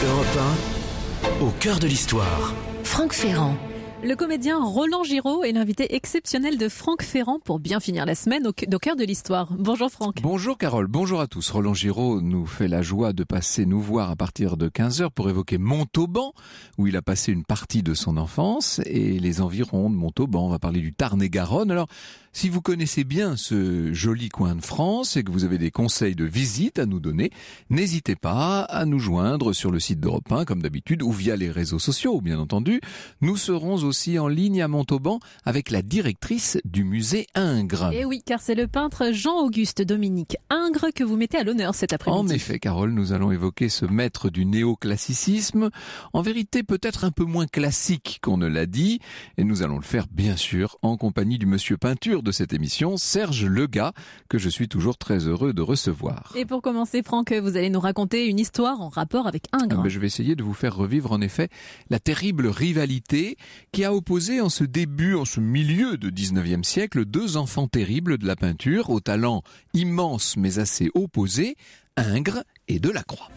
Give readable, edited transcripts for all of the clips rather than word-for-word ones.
Europe 1, au cœur de l'histoire. Franck Ferrand. Le comédien Roland Giraud est l'invité exceptionnel de Franck Ferrand pour bien finir la semaine au cœur de l'histoire. Bonjour Franck. Bonjour Carole, bonjour à tous. Roland Giraud nous fait la joie de passer nous voir à partir de 15h pour évoquer Montauban, où il a passé une partie de son enfance, et les environs de Montauban. On va parler du Tarn-et-Garonne. Alors, si vous connaissez bien ce joli coin de France et que vous avez des conseils de visite à nous donner, n'hésitez pas à nous joindre sur le site d'Europe 1, comme d'habitude, ou via les réseaux sociaux, bien entendu. Nous serons aussi en ligne à Montauban avec la directrice du musée Ingres. Et oui, car c'est le peintre Jean-Auguste Dominique Ingres que vous mettez à l'honneur cet après-midi. En effet, Carole, nous allons évoquer ce maître du néoclassicisme, en vérité peut-être un peu moins classique qu'on ne l'a dit, et nous allons le faire bien sûr en compagnie du monsieur peinture de cette émission, Serge Legat, que je suis toujours très heureux de recevoir. Et pour commencer, Franck, vous allez nous raconter une histoire en rapport avec Ingres. Je vais essayer de vous faire revivre en effet la terrible rivalité qui a opposé en ce milieu de 19e siècle, deux enfants terribles de la peinture, au talent immense mais assez opposé, Ingres et Delacroix.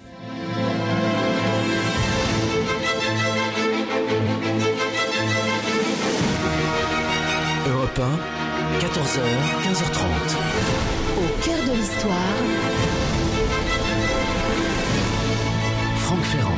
Europe 1, 14h, 15h30. Au cœur de l'histoire. Franck Ferrand.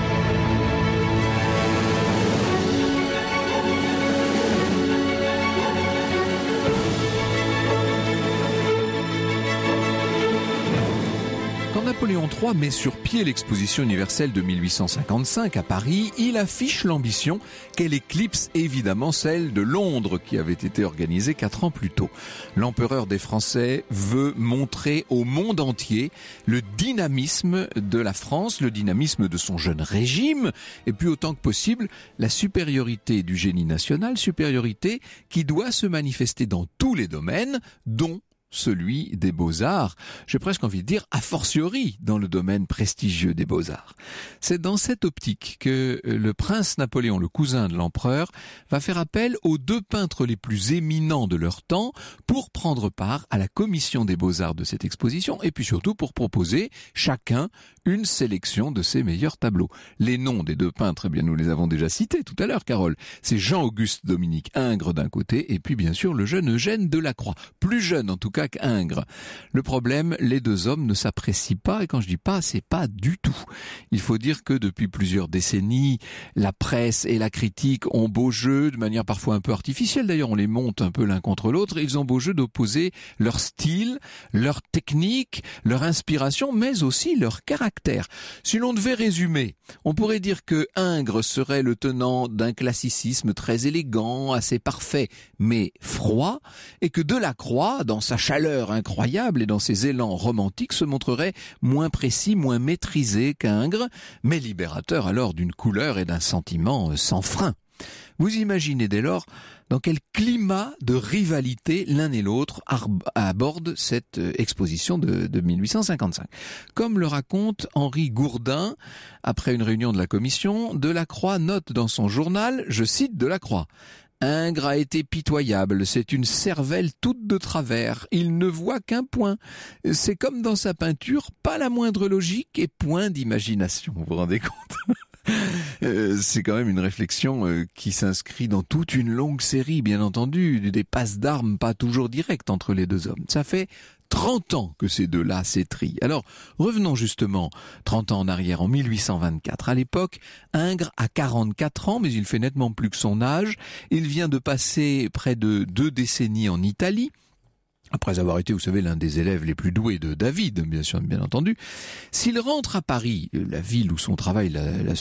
Quand Napoléon III met sur pied l'exposition universelle de 1855 à Paris, il affiche l'ambition qu'elle éclipse évidemment celle de Londres qui avait été organisée 4 ans plus tôt. L'empereur des Français veut montrer au monde entier le dynamisme de la France, le dynamisme de son jeune régime, et puis autant que possible la supériorité du génie national, supériorité qui doit se manifester dans tous les domaines, dont celui des beaux-arts. J'ai presque envie de dire a fortiori dans le domaine prestigieux des beaux-arts. C'est dans cette optique que le prince Napoléon, le cousin de l'empereur, va faire appel aux deux peintres les plus éminents de leur temps pour prendre part à la commission des beaux-arts de cette exposition et puis surtout pour proposer chacun une sélection de ses meilleurs tableaux. Les noms des deux peintres, eh bien nous les avons déjà cités tout à l'heure, Carole. C'est Jean-Auguste Dominique Ingres d'un côté et puis bien sûr le jeune Eugène Delacroix, plus jeune en tout cas qu'Ingres. Le problème, les deux hommes ne s'apprécient pas, et quand je dis pas, c'est pas du tout. Il faut dire que depuis plusieurs décennies, la presse et la critique ont beau jeu, de manière parfois un peu artificielle d'ailleurs, on les monte un peu l'un contre l'autre, ils ont beau jeu d'opposer leur style, leur technique, leur inspiration, mais aussi leur caractère. Si l'on devait résumer, on pourrait dire que Ingres serait le tenant d'un classicisme très élégant, assez parfait, mais froid, et que Delacroix, dans sa chaleur incroyable et dans ses élans romantiques, se montrerait moins précis, moins maîtrisé qu'Ingres, mais libérateur alors d'une couleur et d'un sentiment sans frein. Vous imaginez dès lors dans quel climat de rivalité l'un et l'autre abordent cette exposition de 1855. Comme le raconte Henri Gourdin, après une réunion de la commission, Delacroix note dans son journal, je cite Delacroix, Ingres a été pitoyable, c'est une cervelle toute de travers, il ne voit qu'un point. C'est comme dans sa peinture, pas la moindre logique et point d'imagination, vous vous rendez compte ? C'est quand même une réflexion qui s'inscrit dans toute une longue série, bien entendu, des passes d'armes pas toujours directes entre les deux hommes. Ça fait 30 ans que ces deux-là s'étrillent. Alors, revenons justement 30 ans en arrière, en 1824. À l'époque, Ingres a 44 ans, mais il fait nettement plus que son âge. Il vient de passer près de 2 décennies en Italie. Après avoir été, vous savez, l'un des élèves les plus doués de David, bien entendu. S'il rentre à Paris, la ville où son travail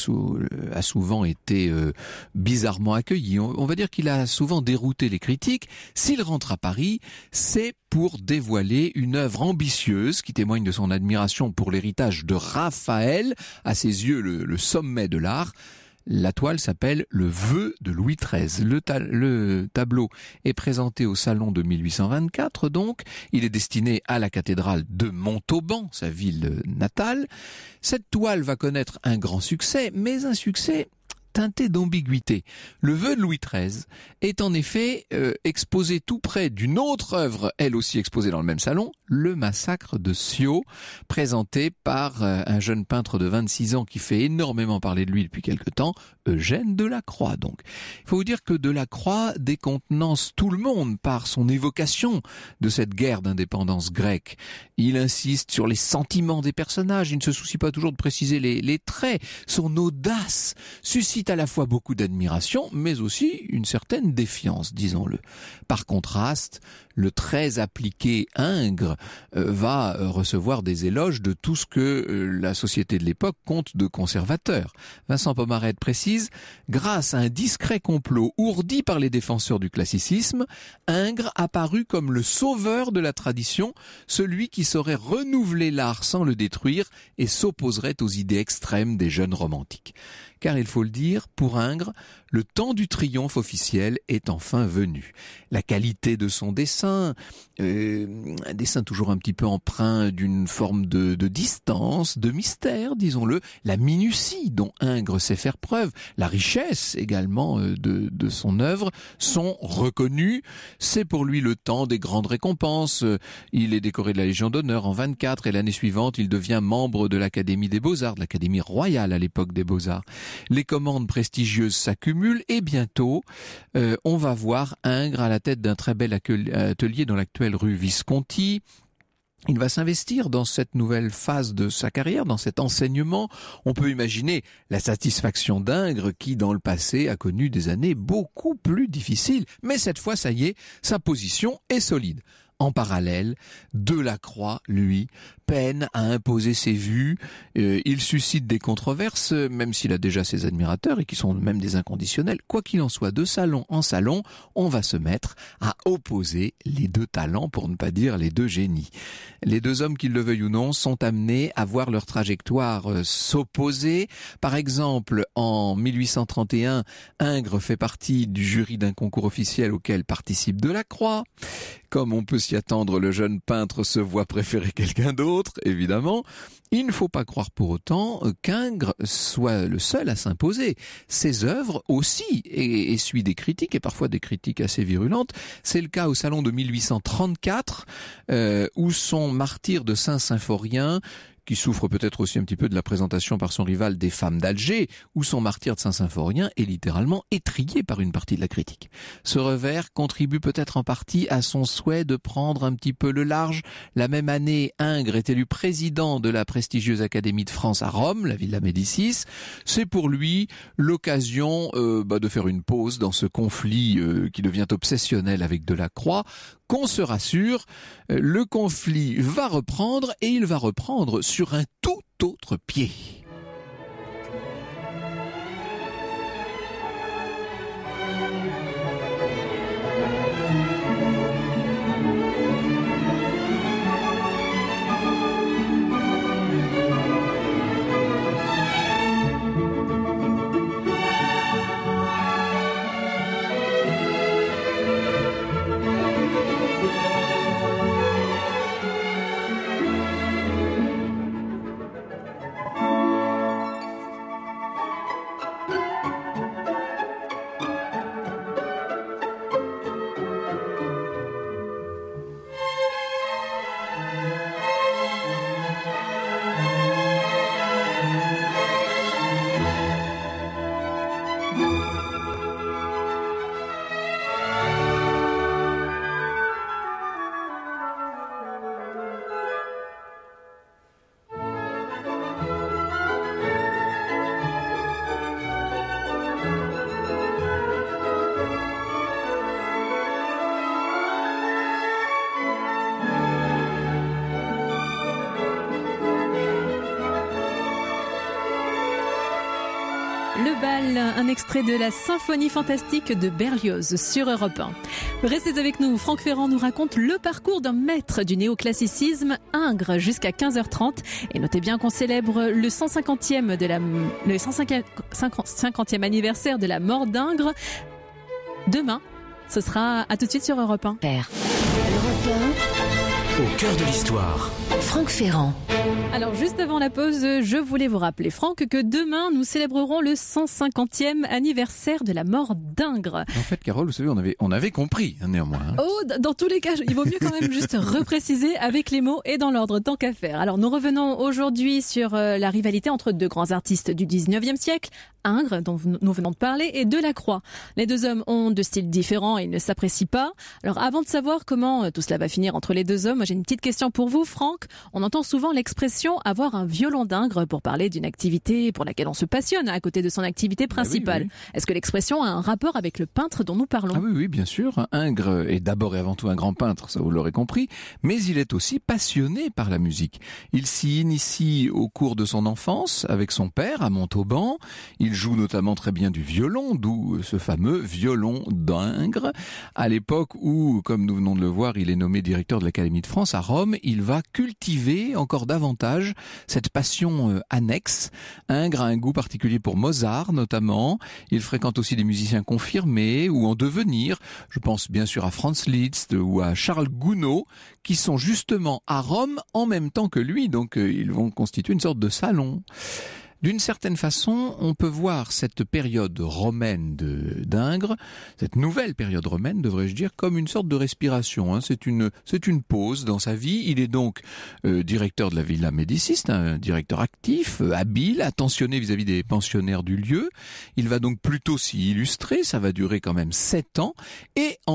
a souvent été bizarrement accueilli, on va dire qu'il a souvent dérouté les critiques, s'il rentre à Paris, c'est pour dévoiler une œuvre ambitieuse qui témoigne de son admiration pour l'héritage de Raphaël, à ses yeux le sommet de l'art. La toile s'appelle Le Vœu de Louis XIII. Le tableau est présenté au salon de 1824, donc. Il est destiné à la cathédrale de Montauban, sa ville natale. Cette toile va connaître un grand succès, mais un succès teinté d'ambiguïté. Le vœu de Louis XIII est en effet exposé tout près d'une autre œuvre, elle aussi exposée dans le même salon, le massacre de Sceaux, présenté par un jeune peintre de 26 ans qui fait énormément parler de lui depuis quelque temps, Eugène Delacroix donc. Il faut vous dire que Delacroix décontenance tout le monde par son évocation de cette guerre d'indépendance grecque. Il insiste sur les sentiments des personnages, il ne se soucie pas toujours de préciser les traits. Son audace suscite à la fois beaucoup d'admiration, mais aussi une certaine défiance, disons-le. Par contraste, le très appliqué Ingres va recevoir des éloges de tout ce que la société de l'époque compte de conservateur. Vincent Pomarède précise, grâce à un discret complot ourdi par les défenseurs du classicisme, Ingres apparut comme le sauveur de la tradition, celui qui saurait renouveler l'art sans le détruire et s'opposerait aux idées extrêmes des jeunes romantiques. Car il faut le dire, pour Ingres, le temps du triomphe officiel est enfin venu. La qualité de son dessin, un dessin toujours un petit peu empreint d'une forme de distance, de mystère, disons-le, la minutie dont Ingres sait faire preuve, la richesse également de son œuvre sont reconnues. C'est pour lui le temps des grandes récompenses. Il est décoré de la Légion d'honneur en 24 et l'année suivante, il devient membre de l'Académie des Beaux-Arts, de l'Académie royale à l'époque des Beaux-Arts. Les commandes prestigieuses s'accumulent et bientôt, on va voir Ingres à la tête d'un très bel atelier dans l'actuelle rue Visconti. Il va s'investir dans cette nouvelle phase de sa carrière, dans cet enseignement. On peut imaginer la satisfaction d'Ingres qui, dans le passé, a connu des années beaucoup plus difficiles. Mais cette fois, ça y est, sa position est solide. En parallèle, Delacroix, lui, peine à imposer ses vues. Il suscite des controverses, même s'il a déjà ses admirateurs et qui sont même des inconditionnels. Quoi qu'il en soit, de salon en salon, on va se mettre à opposer les deux talents, pour ne pas dire les deux génies. Les deux hommes, qu'ils le veuillent ou non, sont amenés à voir leur trajectoire s'opposer. Par exemple, en 1831, Ingres fait partie du jury d'un concours officiel auquel participe Delacroix. Comme on peut s'y attendre, le jeune peintre se voit préférer quelqu'un d'autre, évidemment. Il ne faut pas croire pour autant qu'Ingres soit le seul à s'imposer. Ses œuvres aussi essuient des critiques, et parfois des critiques assez virulentes. C'est le cas au salon de 1834, où son martyr de Saint-Symphorien, qui souffre peut-être aussi un petit peu de la présentation par son rival des Femmes d'Alger, où son martyr de Saint-Symphorien est littéralement étrillé par une partie de la critique. Ce revers contribue peut-être en partie à son souhait de prendre un petit peu le large. La même année, Ingres est élu président de la prestigieuse Académie de France à Rome, la Villa Médicis. C'est pour lui l'occasion de faire une pause dans ce conflit qui devient obsessionnel avec Delacroix. Qu'on se rassure, le conflit va reprendre et il va reprendre sur un tout autre pied. Le bal, un extrait de la symphonie fantastique de Berlioz sur Europe 1. Restez avec nous, Franck Ferrand nous raconte le parcours d'un maître du néoclassicisme, Ingres, jusqu'à 15h30. Et notez bien qu'on célèbre le 150e anniversaire de la mort d'Ingres. Demain, ce sera à tout de suite sur Europe 1. Europe 1. Au cœur de l'histoire. Franck Ferrand. Alors juste avant la pause, je voulais vous rappeler, Franck, que demain nous célébrerons le 150e anniversaire de la mort d'Ingres. En fait, Carole, vous savez, on avait compris, néanmoins. Oh, dans tous les cas, il vaut mieux quand même juste repréciser avec les mots et dans l'ordre, tant qu'à faire. Alors nous revenons aujourd'hui sur la rivalité entre deux grands artistes du 19e siècle, Ingres, dont nous venons de parler, et Delacroix. Les deux hommes ont deux styles différents et ne s'apprécient pas. Alors avant de savoir comment tout cela va finir entre les deux hommes, moi j'ai une petite question pour vous, Franck. On entend souvent l'expression avoir un violon d'Ingres pour parler d'une activité pour laquelle on se passionne à côté de son activité principale. Oui, oui. Est-ce que l'expression a un rapport avec le peintre dont nous parlons? Ah oui, bien sûr. Ingres est d'abord et avant tout un grand peintre, ça vous l'aurez compris, mais il est aussi passionné par la musique. Il s'y initie au cours de son enfance avec son père à Montauban. Il joue notamment très bien du violon, d'où ce fameux violon d'Ingres. À l'époque où, comme nous venons de le voir, il est nommé directeur de l'Académie de France à Rome, il va cultiver encore davantage cette passion annexe. Ingres a un goût particulier pour Mozart notamment. Il fréquente aussi des musiciens confirmés ou en devenir. Je pense bien sûr à Franz Liszt ou à Charles Gounod qui sont justement à Rome en même temps que lui. Donc ils vont constituer une sorte de salon. D'une certaine façon, on peut voir cette période romaine d'Ingres, cette nouvelle période romaine, devrais-je dire, comme une sorte de respiration. C'est une pause dans sa vie. Il est donc directeur de la Villa Médicis, un directeur actif, habile, attentionné vis-à-vis des pensionnaires du lieu. Il va donc plutôt s'y illustrer. Ça va durer quand même 7 ans. Et en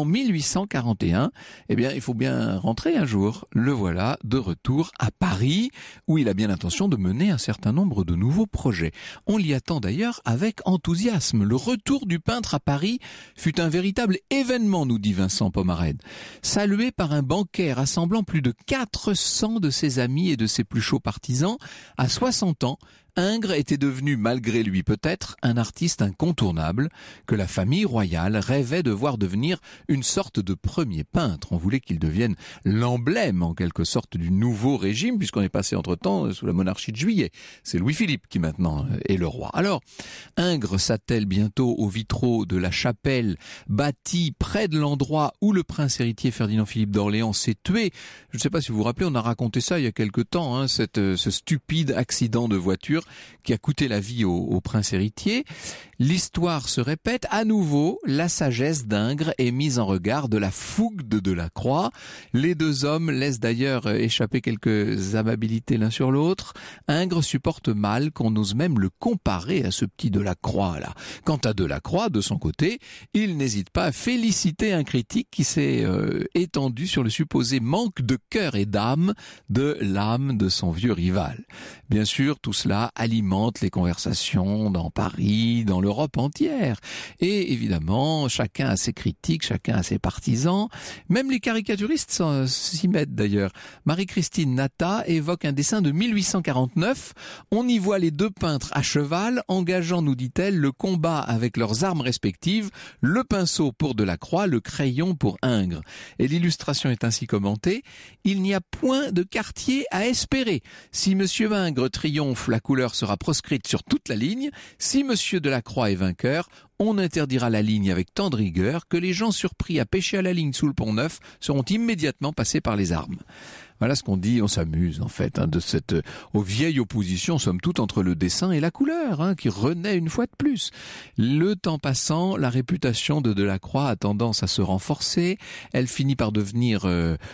1841, il faut bien rentrer un jour. Le voilà de retour à Paris, où il a bien l'intention de mener un certain nombre de nouveaux projet. On l'y attend d'ailleurs avec enthousiasme. Le retour du peintre à Paris fut un véritable événement, nous dit Vincent Pomarède. Salué par un banquet rassemblant plus de 400 de ses amis et de ses plus chauds partisans, à 60 ans, Ingres était devenu, malgré lui peut-être, un artiste incontournable que la famille royale rêvait de voir devenir une sorte de premier peintre. On voulait qu'il devienne l'emblème, en quelque sorte, du nouveau régime, puisqu'on est passé entre-temps sous la monarchie de Juillet. C'est Louis-Philippe qui maintenant est le roi. Alors, Ingres s'attelle bientôt aux vitraux de la chapelle bâtie près de l'endroit où le prince héritier Ferdinand-Philippe d'Orléans s'est tué. Je ne sais pas si vous vous rappelez, on a raconté ça il y a quelque temps, ce stupide accident de voiture qui a coûté la vie au prince héritier. L'histoire se répète à nouveau, la sagesse d'Ingres est mise en regard de la fougue de Delacroix. Les deux hommes laissent d'ailleurs échapper quelques amabilités l'un sur l'autre. Ingres supporte mal qu'on ose même le comparer à ce petit Delacroix là. Quant à Delacroix, de son côté, il n'hésite pas à féliciter un critique qui s'est étendu sur le supposé manque de cœur et d'âme de l'âme de son vieux rival. Bien sûr, tout cela alimente les conversations dans Paris, dans l'Europe entière. Et évidemment, chacun a ses critiques, chacun a ses partisans. Même les caricaturistes s'y mettent d'ailleurs. Marie-Christine Natta évoque un dessin de 1849. On y voit les deux peintres à cheval, engageant, nous dit-elle, le combat avec leurs armes respectives, le pinceau pour Delacroix, le crayon pour Ingres. Et l'illustration est ainsi commentée. Il n'y a point de quartier à espérer. Si Monsieur Ingres triomphe, la couleur sera proscrite sur toute la ligne. Si Monsieur Delacroix est vainqueur, on interdira la ligne avec tant de rigueur que les gens surpris à pêcher à la ligne sous le Pont-Neuf seront immédiatement passés par les armes. Voilà ce qu'on dit, on s'amuse en fait de cette vieille opposition, somme toute, entre le dessin et la couleur, qui renaît une fois de plus. Le temps passant, la réputation de Delacroix a tendance à se renforcer, elle finit par devenir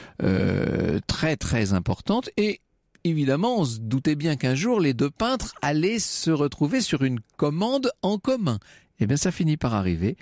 très très importante et évidemment, on se doutait bien qu'un jour, les deux peintres allaient se retrouver sur une commande en commun. Eh bien, ça finit par arriver.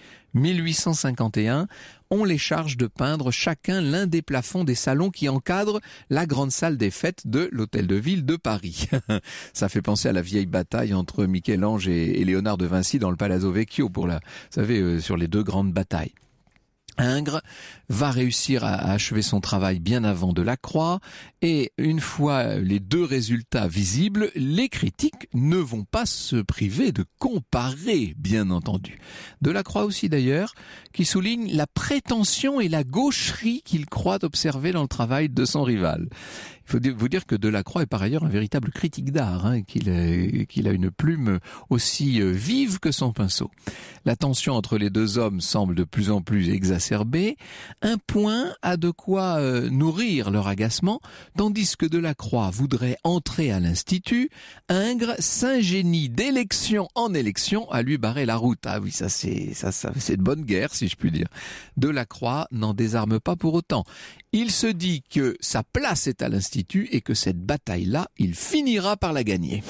1851, on les charge de peindre chacun l'un des plafonds des salons qui encadrent la grande salle des fêtes de l'Hôtel de Ville de Paris. Ça fait penser à la vieille bataille entre Michel-Ange et Léonard de Vinci dans le Palazzo Vecchio sur les deux grandes batailles. Ingres va réussir à achever son travail bien avant Delacroix et une fois les deux résultats visibles, les critiques ne vont pas se priver de comparer, bien entendu. Delacroix aussi d'ailleurs, qui souligne la prétention et la gaucherie qu'il croit observer dans le travail de son rival. Il faut vous dire que Delacroix est par ailleurs un véritable critique d'art, qu'il a une plume aussi vive que son pinceau. La tension entre les deux hommes semble de plus en plus exacerbée. Un point a de quoi nourrir leur agacement, tandis que Delacroix voudrait entrer à l'Institut. Ingres s'ingénie d'élection en élection à lui barrer la route. Ah oui, ça c'est de bonne guerre, si je puis dire. Delacroix n'en désarme pas pour autant. Il se dit que sa place est à l'Institut et que cette bataille-là, il finira par la gagner.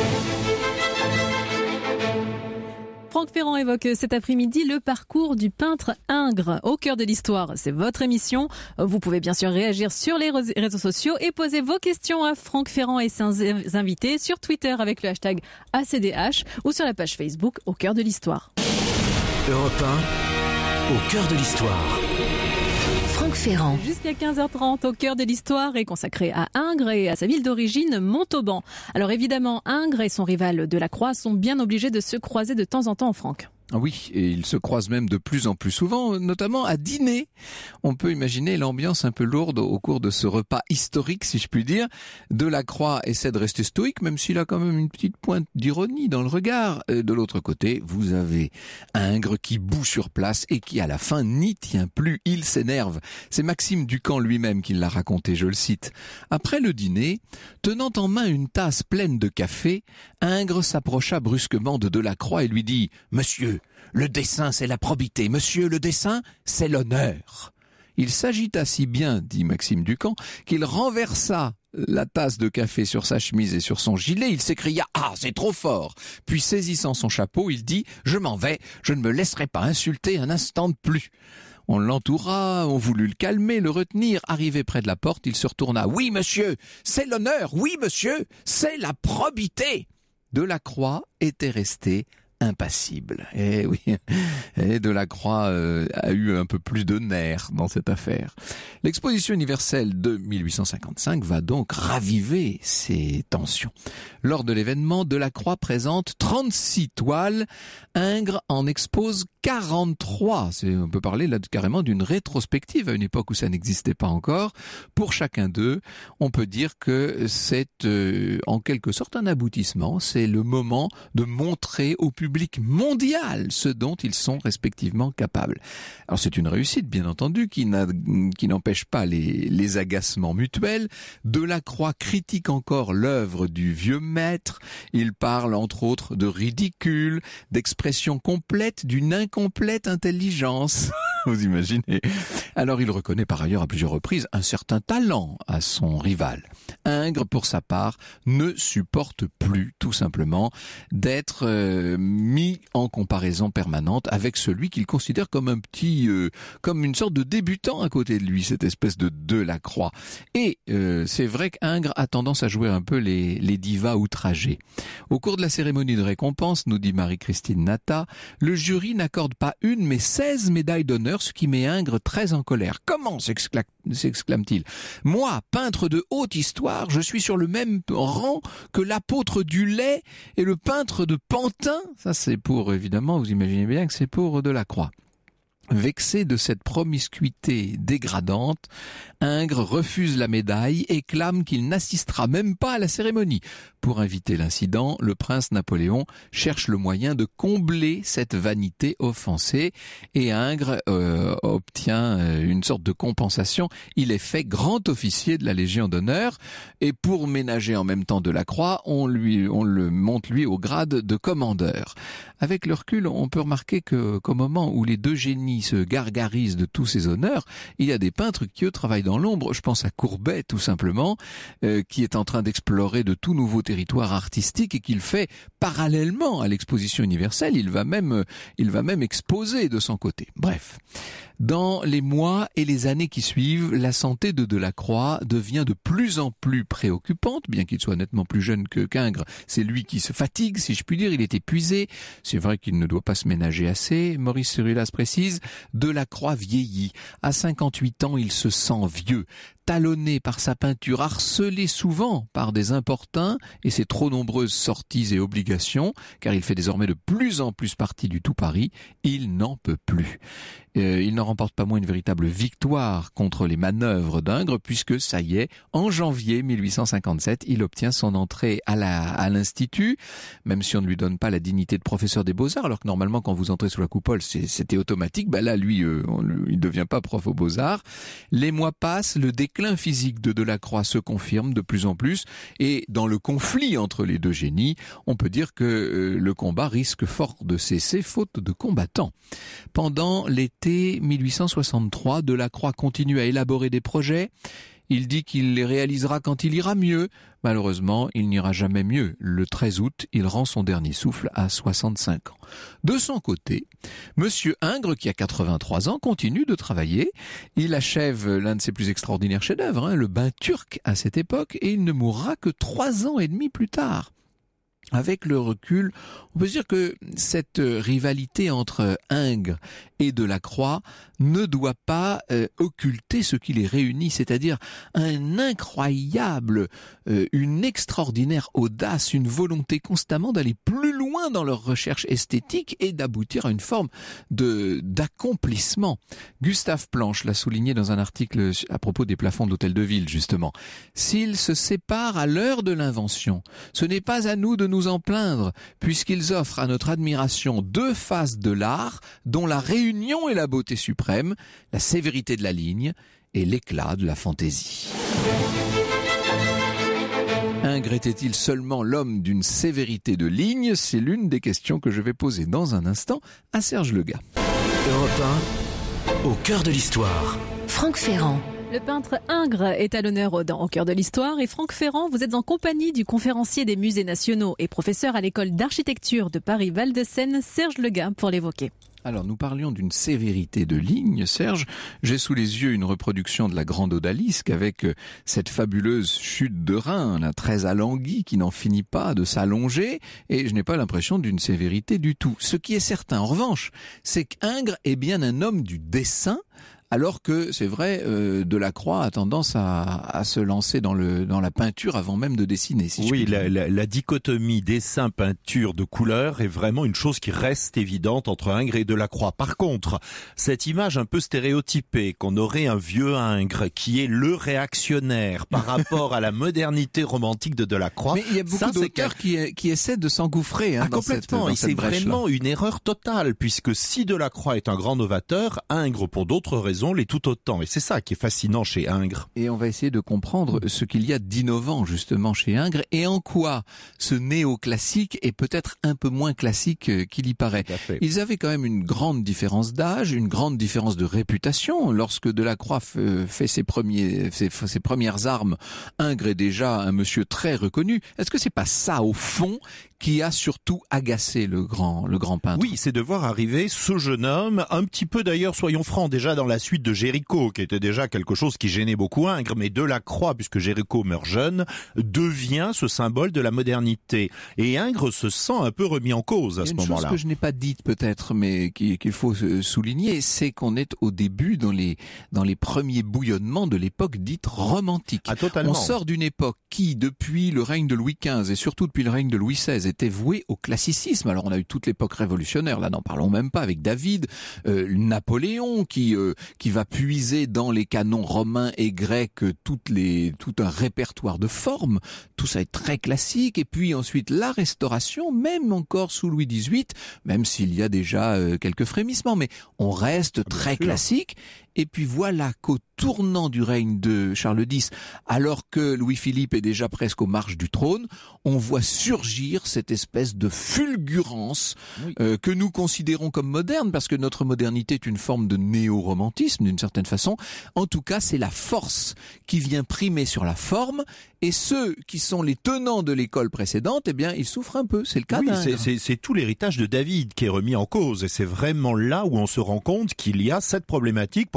Franck Ferrand évoque cet après-midi le parcours du peintre Ingres. Au cœur de l'histoire, c'est votre émission. Vous pouvez bien sûr réagir sur les réseaux sociaux et poser vos questions à Franck Ferrand et ses invités sur Twitter avec le hashtag ACDH ou sur la page Facebook Au cœur de l'histoire. Europe 1, au cœur de l'histoire. Franck Ferrand. Jusqu'à 15h30, au cœur de l'histoire est consacré à Ingres et à sa ville d'origine, Montauban. Alors évidemment, Ingres et son rival Delacroix sont bien obligés de se croiser de temps en temps, Franck. Oui, et ils se croisent même de plus en plus souvent, notamment à dîner. On peut imaginer l'ambiance un peu lourde au cours de ce repas historique, si je puis dire. Delacroix essaie de rester stoïque, même s'il a quand même une petite pointe d'ironie dans le regard. De l'autre côté, vous avez Ingres qui bout sur place et qui, à la fin, n'y tient plus. Il s'énerve. C'est Maxime Ducamp lui-même qui l'a raconté, je le cite. Après le dîner, tenant en main une tasse pleine de café, Ingres s'approcha brusquement de Delacroix et lui dit « Monsieur, le dessin, c'est la probité. Monsieur, le dessin, c'est l'honneur. » Il s'agita si bien, dit Maxime Ducamp, qu'il renversa la tasse de café sur sa chemise et sur son gilet. Il s'écria « Ah, c'est trop fort !» Puis saisissant son chapeau, il dit « Je m'en vais, je ne me laisserai pas insulter un instant de plus. » On l'entoura, on voulut le calmer, le retenir. Arrivé près de la porte, il se retourna « Oui, monsieur, c'est l'honneur. Oui, monsieur, c'est la probité. » Delacroix était resté impassible. Et oui, et Delacroix a eu un peu plus de nerfs dans cette affaire. L'exposition universelle de 1855 va donc raviver ces tensions. Lors de l'événement, Delacroix présente 36 toiles. Ingres en expose 43. On peut parler là carrément d'une rétrospective à une époque où ça n'existait pas encore. Pour chacun d'eux, on peut dire que c'est en quelque sorte un aboutissement. C'est le moment de montrer au public mondial ce dont ils sont respectivement capables. Alors c'est une réussite, bien entendu, qui n'empêche pas les agacements mutuels. Delacroix critique encore l'œuvre du vieux maître. Il parle entre autres de ridicule, d'expression complète d'une incomplète intelligence. Vous imaginez. Alors il reconnaît par ailleurs à plusieurs reprises un certain talent à son rival. Ingres, pour sa part, ne supporte plus, tout simplement, d'être mis en comparaison permanente avec celui qu'il considère comme un petit, comme une sorte de débutant à côté de lui, cette espèce de Delacroix. Et c'est vrai qu'Ingres a tendance à jouer un peu les divas outragées. Au cours de la cérémonie de récompense, nous dit Marie-Christine Natta, le jury n'accorde pas une mais 16 médailles d'honneur, ce qui met Ingres très en colère. Comment s'exclame-t-il. Moi, peintre de haute histoire, je suis sur le même rang que l'apôtre du lait et le peintre de Pantin. Ça, c'est pour, évidemment, vous imaginez bien que c'est pour Delacroix. Vexé de cette promiscuité dégradante, Ingres refuse la médaille et clame qu'il n'assistera même pas à la cérémonie. Pour éviter l'incident, le prince Napoléon cherche le moyen de combler cette vanité offensée et Ingres obtient une sorte de compensation. Il est fait grand officier de la Légion d'honneur et pour ménager en même temps Delacroix, on le monte lui au grade de commandeur. Avec le recul, on peut remarquer qu'au moment où les deux génies se gargarisent de tous ces honneurs, il y a des peintres qui eux travaillent dans l'ombre. Je pense à Courbet tout simplement, qui est en train d'explorer de tout nouveaux territoires artistiques et qu'il fait parallèlement à l'exposition universelle. Il va même exposer de son côté. Bref. Dans les mois et les années qui suivent, la santé de Delacroix devient de plus en plus préoccupante, bien qu'il soit nettement plus jeune qu'Ingres. C'est lui qui se fatigue, si je puis dire, il est épuisé. C'est vrai qu'il ne doit pas se ménager assez. Maurice Cerulas précise, Delacroix vieillit. À 58 ans, il se sent vieux. talonné par sa peinture, harcelé souvent par des importuns et ses trop nombreuses sorties et obligations, car il fait désormais de plus en plus partie du tout Paris, il n'en peut plus. Il n'en remporte pas moins une véritable victoire contre les manœuvres d'Ingres, puisque ça y est, en janvier 1857, il obtient son entrée à l'Institut, même si on ne lui donne pas la dignité de professeur des Beaux-Arts, alors que normalement quand vous entrez sous la coupole c'était automatique, là lui il ne devient pas prof aux Beaux-Arts. Les mois passent, le déclin physique de Delacroix se confirme de plus en plus, et dans le conflit entre les deux génies, on peut dire que le combat risque fort de cesser faute de combattants. Pendant l'été 1863, Delacroix continue à élaborer des projets. Il dit qu'il les réalisera quand il ira mieux. Malheureusement, il n'ira jamais mieux. Le 13 août, il rend son dernier souffle à 65 ans. De son côté, Monsieur Ingres, qui a 83 ans, continue de travailler. Il achève l'un de ses plus extraordinaires chefs-d'œuvre, le bain turc à cette époque, et il ne mourra que 3 ans et demi plus tard. Avec le recul, on peut dire que cette rivalité entre Ingres et Delacroix ne doit pas occulter ce qui les réunit, c'est-à-dire un incroyable, une extraordinaire audace, une volonté constamment d'aller plus loin dans leur recherche esthétique et d'aboutir à une forme d'accomplissement. Gustave Planche l'a souligné dans un article à propos des plafonds d'hôtel de ville, justement. S'ils se séparent à l'heure de l'invention, ce n'est pas à nous de nous en plaindre, puisqu'ils offrent à notre admiration deux faces de l'art dont la réunion est la beauté suprême, la sévérité de la ligne et l'éclat de la fantaisie. Ingres était-il seulement l'homme d'une sévérité de ligne? C'est l'une des questions que je vais poser dans un instant à Serge Legas. Europe 1, au cœur de l'histoire. Franck Ferrand. Le peintre Ingres est à l'honneur au cœur de l'histoire et Franck Ferrand, vous êtes en compagnie du conférencier des musées nationaux et professeur à l'école d'architecture de Paris-Val-de-Seine, Serge Legas, pour l'évoquer. Alors, nous parlions d'une sévérité de ligne, Serge. J'ai sous les yeux une reproduction de la Grande Odalisque avec cette fabuleuse chute de rein, très alanguie, qui n'en finit pas de s'allonger, et je n'ai pas l'impression d'une sévérité du tout. Ce qui est certain, en revanche, c'est qu'Ingres est bien un homme du dessin, alors que, c'est vrai, Delacroix a tendance à se lancer dans la peinture avant même de dessiner. Si oui, la dichotomie dessin-peinture de couleur est vraiment une chose qui reste évidente entre Ingres et Delacroix. Par contre, cette image un peu stéréotypée qu'on aurait un vieux Ingres qui est le réactionnaire par rapport à la modernité romantique de Delacroix. Mais il y a beaucoup d'auteurs qui essaient de s'engouffrer dans complètement. cette brèche-là. C'est vraiment une erreur totale, puisque si Delacroix est un grand novateur, Ingres, pour d'autres raisons, l'est tout autant. Et c'est ça qui est fascinant chez Ingres. Et on va essayer de comprendre ce qu'il y a d'innovant justement chez Ingres et en quoi ce néoclassique est peut-être un peu moins classique qu'il y paraît. Ils avaient quand même une grande différence d'âge, une grande différence de réputation. Lorsque Delacroix fait ses premières armes, Ingres est déjà un monsieur très reconnu. Est-ce que c'est pas ça au fond qui a surtout agacé le grand peintre? Oui, c'est de voir arriver ce jeune homme, un petit peu d'ailleurs, soyons francs, déjà dans la suite de Géricault, qui était déjà quelque chose qui gênait beaucoup Ingres, mais Delacroix, puisque Géricault meurt jeune, devient ce symbole de la modernité. Et Ingres se sent un peu remis en cause à ce moment-là. Une chose que je n'ai pas dite peut-être, mais qu'il faut souligner, c'est qu'on est au début dans les premiers bouillonnements de l'époque dite romantique. Ah, totalement. On sort d'une époque qui, depuis le règne de Louis XV et surtout depuis le règne de Louis XVI, était vouée au classicisme. Alors on a eu toute l'époque révolutionnaire, là n'en parlons même pas, avec David, Napoléon qui va puiser dans les canons romains et grecs tout un répertoire de formes. Tout ça est très classique. Et puis ensuite la Restauration, même encore sous Louis XVIII, même s'il y a déjà quelques frémissements, mais on reste très classique. Et puis voilà qu'au tournant du règne de Charles X, alors que Louis-Philippe est déjà presque aux marches du trône, on voit surgir cette espèce de fulgurance que nous considérons comme moderne, parce que notre modernité est une forme de néo-romantisme d'une certaine façon. En tout cas, c'est la force qui vient primer sur la forme, et ceux qui sont les tenants de l'école précédente, eh bien, ils souffrent un peu. C'est le cas d'Ingres. C'est tout l'héritage de David qui est remis en cause, et c'est vraiment là où on se rend compte qu'il y a cette problématique pour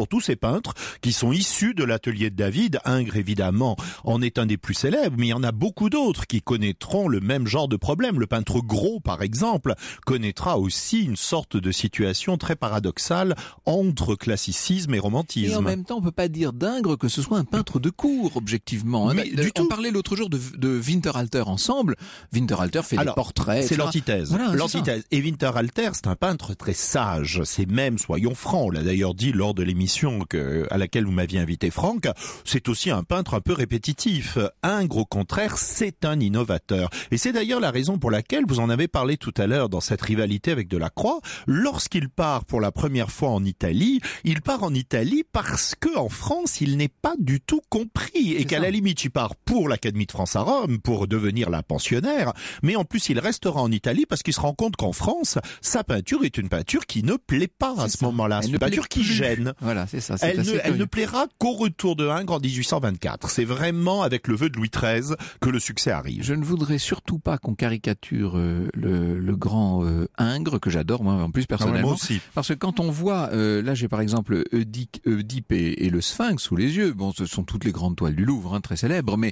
tous ces peintres qui sont issus de l'atelier de David. Ingres, évidemment, en est un des plus célèbres, mais il y en a beaucoup d'autres qui connaîtront le même genre de problème. Le peintre Gros, par exemple, connaîtra aussi une sorte de situation très paradoxale entre classicisme et romantisme. Et en même temps, on peut pas dire d'Ingres que ce soit un peintre de cour, objectivement. Mais du tout. On parlait l'autre jour de Winterhalter ensemble. Winterhalter fait des portraits. C'est l'antithèse. Voilà, l'antithèse. Et Winterhalter, c'est un peintre très sage. C'est même, soyons francs, on l'a d'ailleurs dit lors de l'émission à laquelle vous m'aviez invité, Franck, c'est aussi un peintre un peu répétitif. Ingres, au contraire, c'est un innovateur. Et c'est d'ailleurs la raison pour laquelle vous en avez parlé tout à l'heure dans cette rivalité avec Delacroix. Lorsqu'il part pour la première fois en Italie, il part en Italie parce que en France, il n'est pas du tout compris et qu'à la limite, il part pour l'Académie de France à Rome pour devenir la pensionnaire, mais en plus, il restera en Italie parce qu'il se rend compte qu'en France, sa peinture est une peinture qui ne plaît pas à ce moment-là. C'est une peinture qui gêne. Voilà, c'est ça. Elle ne plaira qu'au retour de Ingres en 1824. C'est vraiment avec le vœu de Louis XIII que le succès arrive. Je ne voudrais surtout pas qu'on caricature le grand Ingres, que j'adore moi en plus personnellement. Moi aussi. Parce que quand on voit, là j'ai par exemple Oedipe et le Sphinx sous les yeux. Bon, ce sont toutes les grandes toiles du Louvre, très célèbres, mais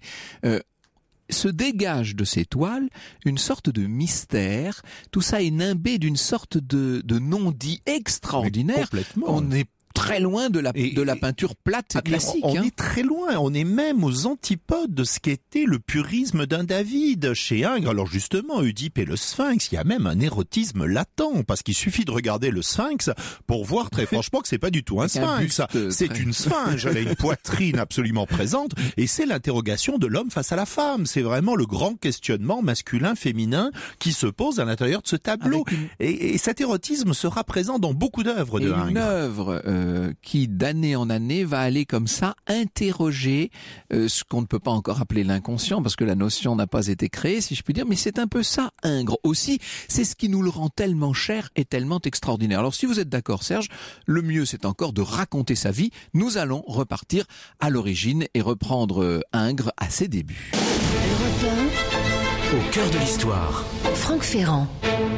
se dégage de ces toiles une sorte de mystère. Tout ça est nimbé d'une sorte de non-dit extraordinaire. Complètement. On est très loin de la peinture plate classique. On est très loin, on est même aux antipodes de ce qu'était le purisme d'un David chez Ingres. Alors justement, Oedipe et le Sphinx, il y a même un érotisme latent, parce qu'il suffit de regarder le Sphinx pour voir très franchement que c'est pas du tout un Sphinx. C'est une sphinge, elle a une poitrine absolument présente, et c'est l'interrogation de l'homme face à la femme. C'est vraiment le grand questionnement masculin-féminin qui se pose à l'intérieur de ce tableau. Et cet érotisme sera présent dans beaucoup d'œuvres de Ingres. Une œuvre qui d'année en année va aller comme ça interroger ce qu'on ne peut pas encore appeler l'inconscient, parce que la notion n'a pas été créée, si je puis dire, mais c'est un peu ça, Ingres aussi. C'est ce qui nous le rend tellement cher et tellement extraordinaire. Alors si vous êtes d'accord, Serge, le mieux c'est encore de raconter sa vie. Nous allons repartir à l'origine et reprendre Ingres à ses débuts. Europe 1, Au cœur de l'histoire. Franck Ferrand.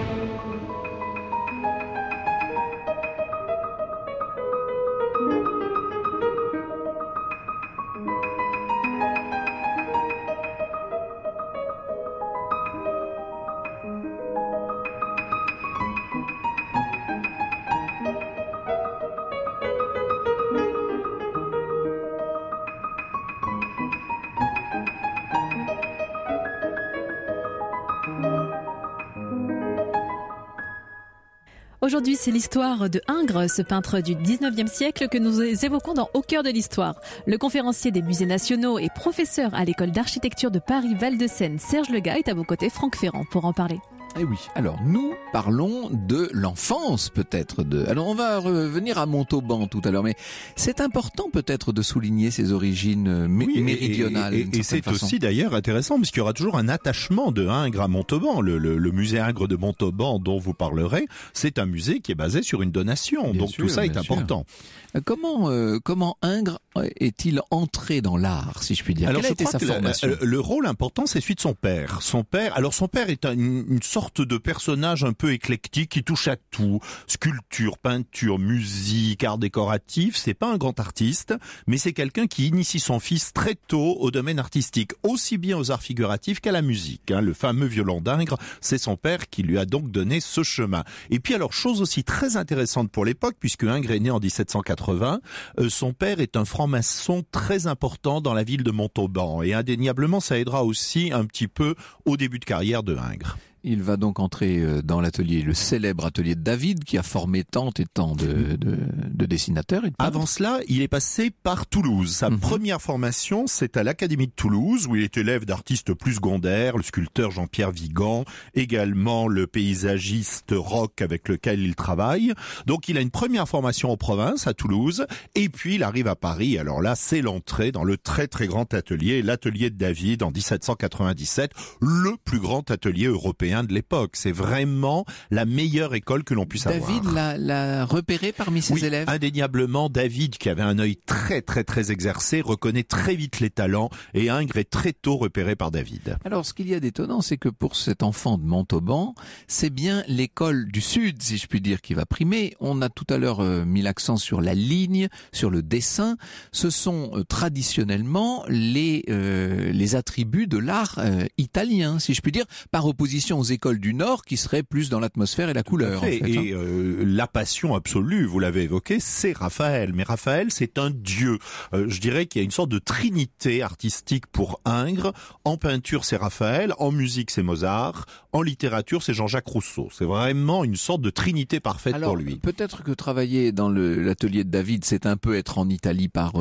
Aujourd'hui, c'est l'histoire de Ingres, ce peintre du 19e siècle que nous évoquons dans Au cœur de l'histoire. Le conférencier des musées nationaux et professeur à l'école d'architecture de Paris Val-de-Seine, Serge Legat, est à vos côtés, Franck Ferrand, pour en parler. Eh oui. Alors, nous parlons de l'enfance, peut-être Alors, on va revenir à Montauban tout à l'heure, mais c'est important peut-être de souligner ses origines méridionales. Et c'est aussi d'ailleurs intéressant, parce qu'il y aura toujours un attachement de Ingres à Montauban. Le musée Ingres de Montauban dont vous parlerez, c'est un musée qui est basé sur une donation. Bien donc sûr, tout ça est bien important. Comment Ingres est-il entré dans l'art, si je puis dire? Alors, Quelle a été sa formation? Le rôle important, c'est celui de son père. Son père est une sorte de personnage un peu éclectique qui touche à tout. Sculpture, peinture, musique, art décoratif. C'est pas un grand artiste, mais c'est quelqu'un qui initie son fils très tôt au domaine artistique, aussi bien aux arts figuratifs qu'à la musique. Le fameux violon d'Ingres, c'est son père qui lui a donc donné ce chemin. Et puis alors, chose aussi très intéressante pour l'époque, puisque Ingres est né en 1780, son père est un franc-maçon très important dans la ville de Montauban. Et indéniablement, ça aidera aussi un petit peu au début de carrière de Ingres. Il va donc entrer dans le célèbre atelier de David, qui a formé tant et tant de dessinateurs et de peintres. Avant cela, il est passé par Toulouse. Sa première formation, c'est à l'Académie de Toulouse, où il est élève d'artistes plus secondaires, le sculpteur Jean-Pierre Vigan, également le paysagiste Roch avec lequel il travaille. Donc il a une première formation en province, à Toulouse, et puis il arrive à Paris. Alors là, c'est l'entrée dans le très très grand atelier, l'atelier de David en 1797, le plus grand atelier européen européens de l'époque. C'est vraiment la meilleure école que l'on puisse avoir. David l'a repéré parmi ses élèves. Indéniablement, David, qui avait un œil très très très exercé, reconnaît très vite les talents, et Ingres est très tôt repéré par David. Alors, ce qu'il y a d'étonnant, c'est que pour cet enfant de Montauban, c'est bien l'école du Sud, si je puis dire, qui va primer. On a tout à l'heure mis l'accent sur la ligne, sur le dessin. Ce sont traditionnellement les attributs de l'art italien, si je puis dire, par opposition aux écoles du Nord, qui seraient plus dans l'atmosphère et la couleur. Et la passion absolue, vous l'avez évoqué, c'est Raphaël. Mais Raphaël, c'est un dieu. Je dirais qu'il y a une sorte de trinité artistique pour Ingres. En peinture, c'est Raphaël. En musique, c'est Mozart. En littérature, c'est Jean-Jacques Rousseau. C'est vraiment une sorte de trinité parfaite pour lui. Peut-être que travailler dans l'atelier de David, c'est un peu être en Italie par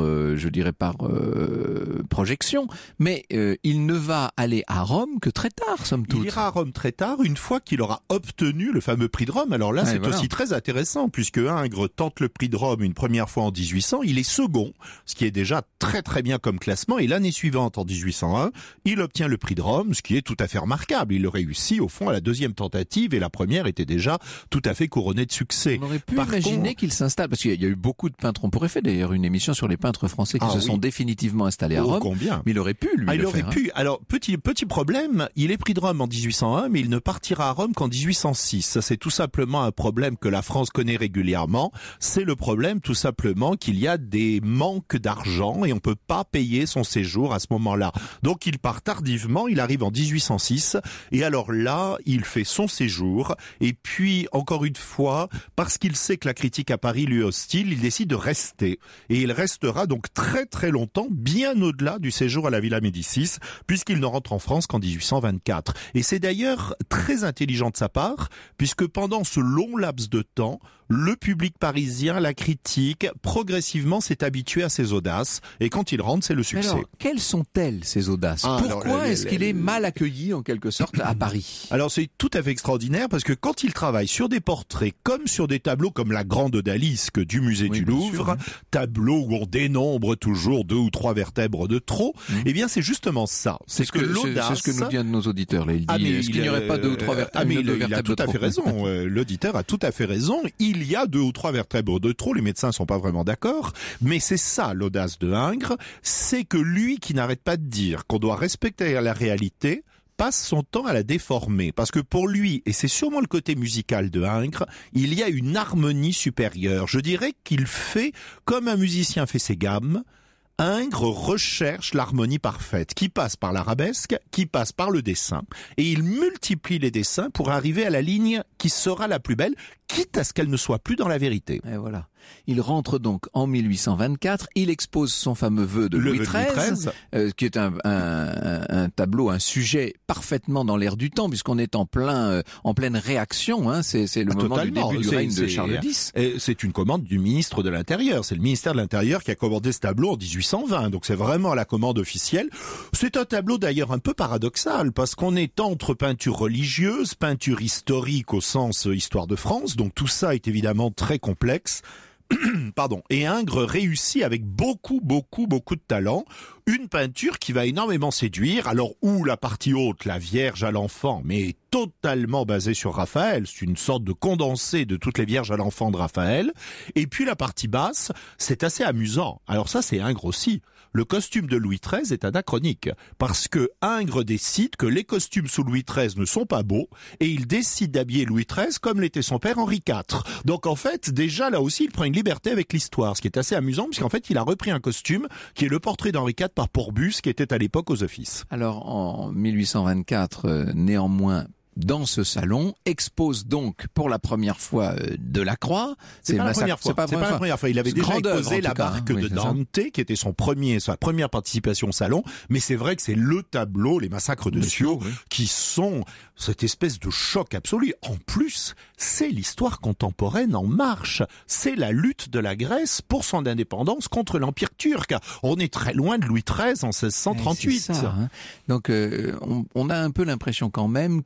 projection, mais il ne va aller à Rome que très tard, somme toute. Il ira à Rome très tard, une fois qu'il aura obtenu le fameux prix de Rome. Alors là, c'est aussi très intéressant, puisque Ingres tente le prix de Rome une première fois en 1800, il est second, ce qui est déjà très très bien comme classement, et l'année suivante, en 1801, il obtient le prix de Rome, ce qui est tout à fait remarquable. Il le réussit, au fond, à la deuxième tentative, et la première était déjà tout à fait couronnée de succès. On aurait pu imaginer qu'il s'installe, parce qu'il y a eu beaucoup de peintres, on pourrait faire d'ailleurs une émission sur les peintres français qui sont définitivement installés à Rome. Combien ? Mais il aurait pu, lui, il aurait pu. Alors, petit problème, il est prix de Rome en 1801, mais il ne partira à Rome qu'en 1806. Ça, c'est tout simplement un problème que la France connaît régulièrement. C'est le problème, tout simplement, qu'il y a des manques d'argent et on peut pas payer son séjour à ce moment-là. Donc, il part tardivement, il arrive en 1806, et alors là, il fait son séjour, et puis, encore une fois, parce qu'il sait que la critique à Paris lui est hostile, il décide de rester. Et il restera donc très très longtemps, bien au-delà du séjour à la Villa Médicis, puisqu'il ne rentre en France qu'en 1824. Et c'est d'ailleurs très intelligent de sa part, puisque pendant ce long laps de temps, le public parisien, la critique, progressivement s'est habitué à ses audaces, et quand il rentre, c'est le succès. Alors, quelles sont-elles, ces audaces ? Pourquoi est-ce qu'il est mal accueilli, en quelque sorte, à Paris ? Alors, c'est tout à fait extraordinaire, parce que quand il travaille sur des portraits, comme sur des tableaux comme la Grande Odalisque du musée du Louvre, tableau où on dénombre toujours 2 ou 3 vertèbres de trop, eh bien, c'est justement ça. C'est ce que l'audace... C'est ce que nous dit un de nos auditeurs, là. Il dit, est-ce qu'il n'y aurait pas 2 ou 3 vertèbres de trop ? Il a tout à fait raison. L'auditeur a tout à fait raison. Il y a 2 ou 3 vertèbres de trop, les médecins sont pas vraiment d'accord, mais c'est ça l'audace de Ingres, c'est que lui qui n'arrête pas de dire qu'on doit respecter la réalité, passe son temps à la déformer, parce que pour lui, et c'est sûrement le côté musical de Ingres, il y a une harmonie supérieure. Je dirais qu'il fait comme un musicien fait ses gammes. Ingres recherche l'harmonie parfaite, qui passe par l'arabesque, qui passe par le dessin, et il multiplie les dessins pour arriver à la ligne qui sera la plus belle, quitte à ce qu'elle ne soit plus dans la vérité. Et voilà. Il rentre donc en 1824, il expose son fameux vœu de Louis XIII, qui est un tableau, un sujet parfaitement dans l'air du temps, puisqu'on est en pleine réaction, hein, c'est le moment du début du règne de Charles X. C'est une commande du ministre de l'Intérieur, c'est le ministère de l'Intérieur qui a commandé ce tableau en 1820, donc c'est vraiment la commande officielle. C'est un tableau d'ailleurs un peu paradoxal, parce qu'on est entre peinture religieuse, peinture historique au sens histoire de France, donc tout ça est évidemment très complexe. Pardon. Et Ingres réussit avec beaucoup de talent, une peinture qui va énormément séduire, alors où la partie haute, la Vierge à l'enfant, mais totalement basée sur Raphaël, c'est une sorte de condensé de toutes les Vierges à l'enfant de Raphaël, et puis la partie basse, c'est assez amusant. Alors ça, c'est Ingres aussi. Le costume de Louis XIII est anachronique, parce que Ingres décide que les costumes sous Louis XIII ne sont pas beaux, et il décide d'habiller Louis XIII comme l'était son père Henri IV. Donc en fait, déjà là aussi, il prend une liberté avec l'histoire, ce qui est assez amusant, puisqu'en fait, il a repris un costume qui est le portrait d'Henri IV par Pourbus, qui était à l'époque aux Offices. Alors en 1824, néanmoins, dans ce salon, expose donc pour la première fois Delacroix. C'est pas la première fois. C'est pas la première fois. Il avait déjà exposé la barque de Dante, qui était sa première participation au salon. Mais c'est vrai que c'est le tableau, les massacres de Scio, qui sont cette espèce de choc absolu. En plus, c'est l'histoire contemporaine en marche. C'est la lutte de la Grèce pour son indépendance contre l'Empire turc. On est très loin de Louis XIII en 1638. C'est ça, hein. Donc, on a un peu l'impression quand même que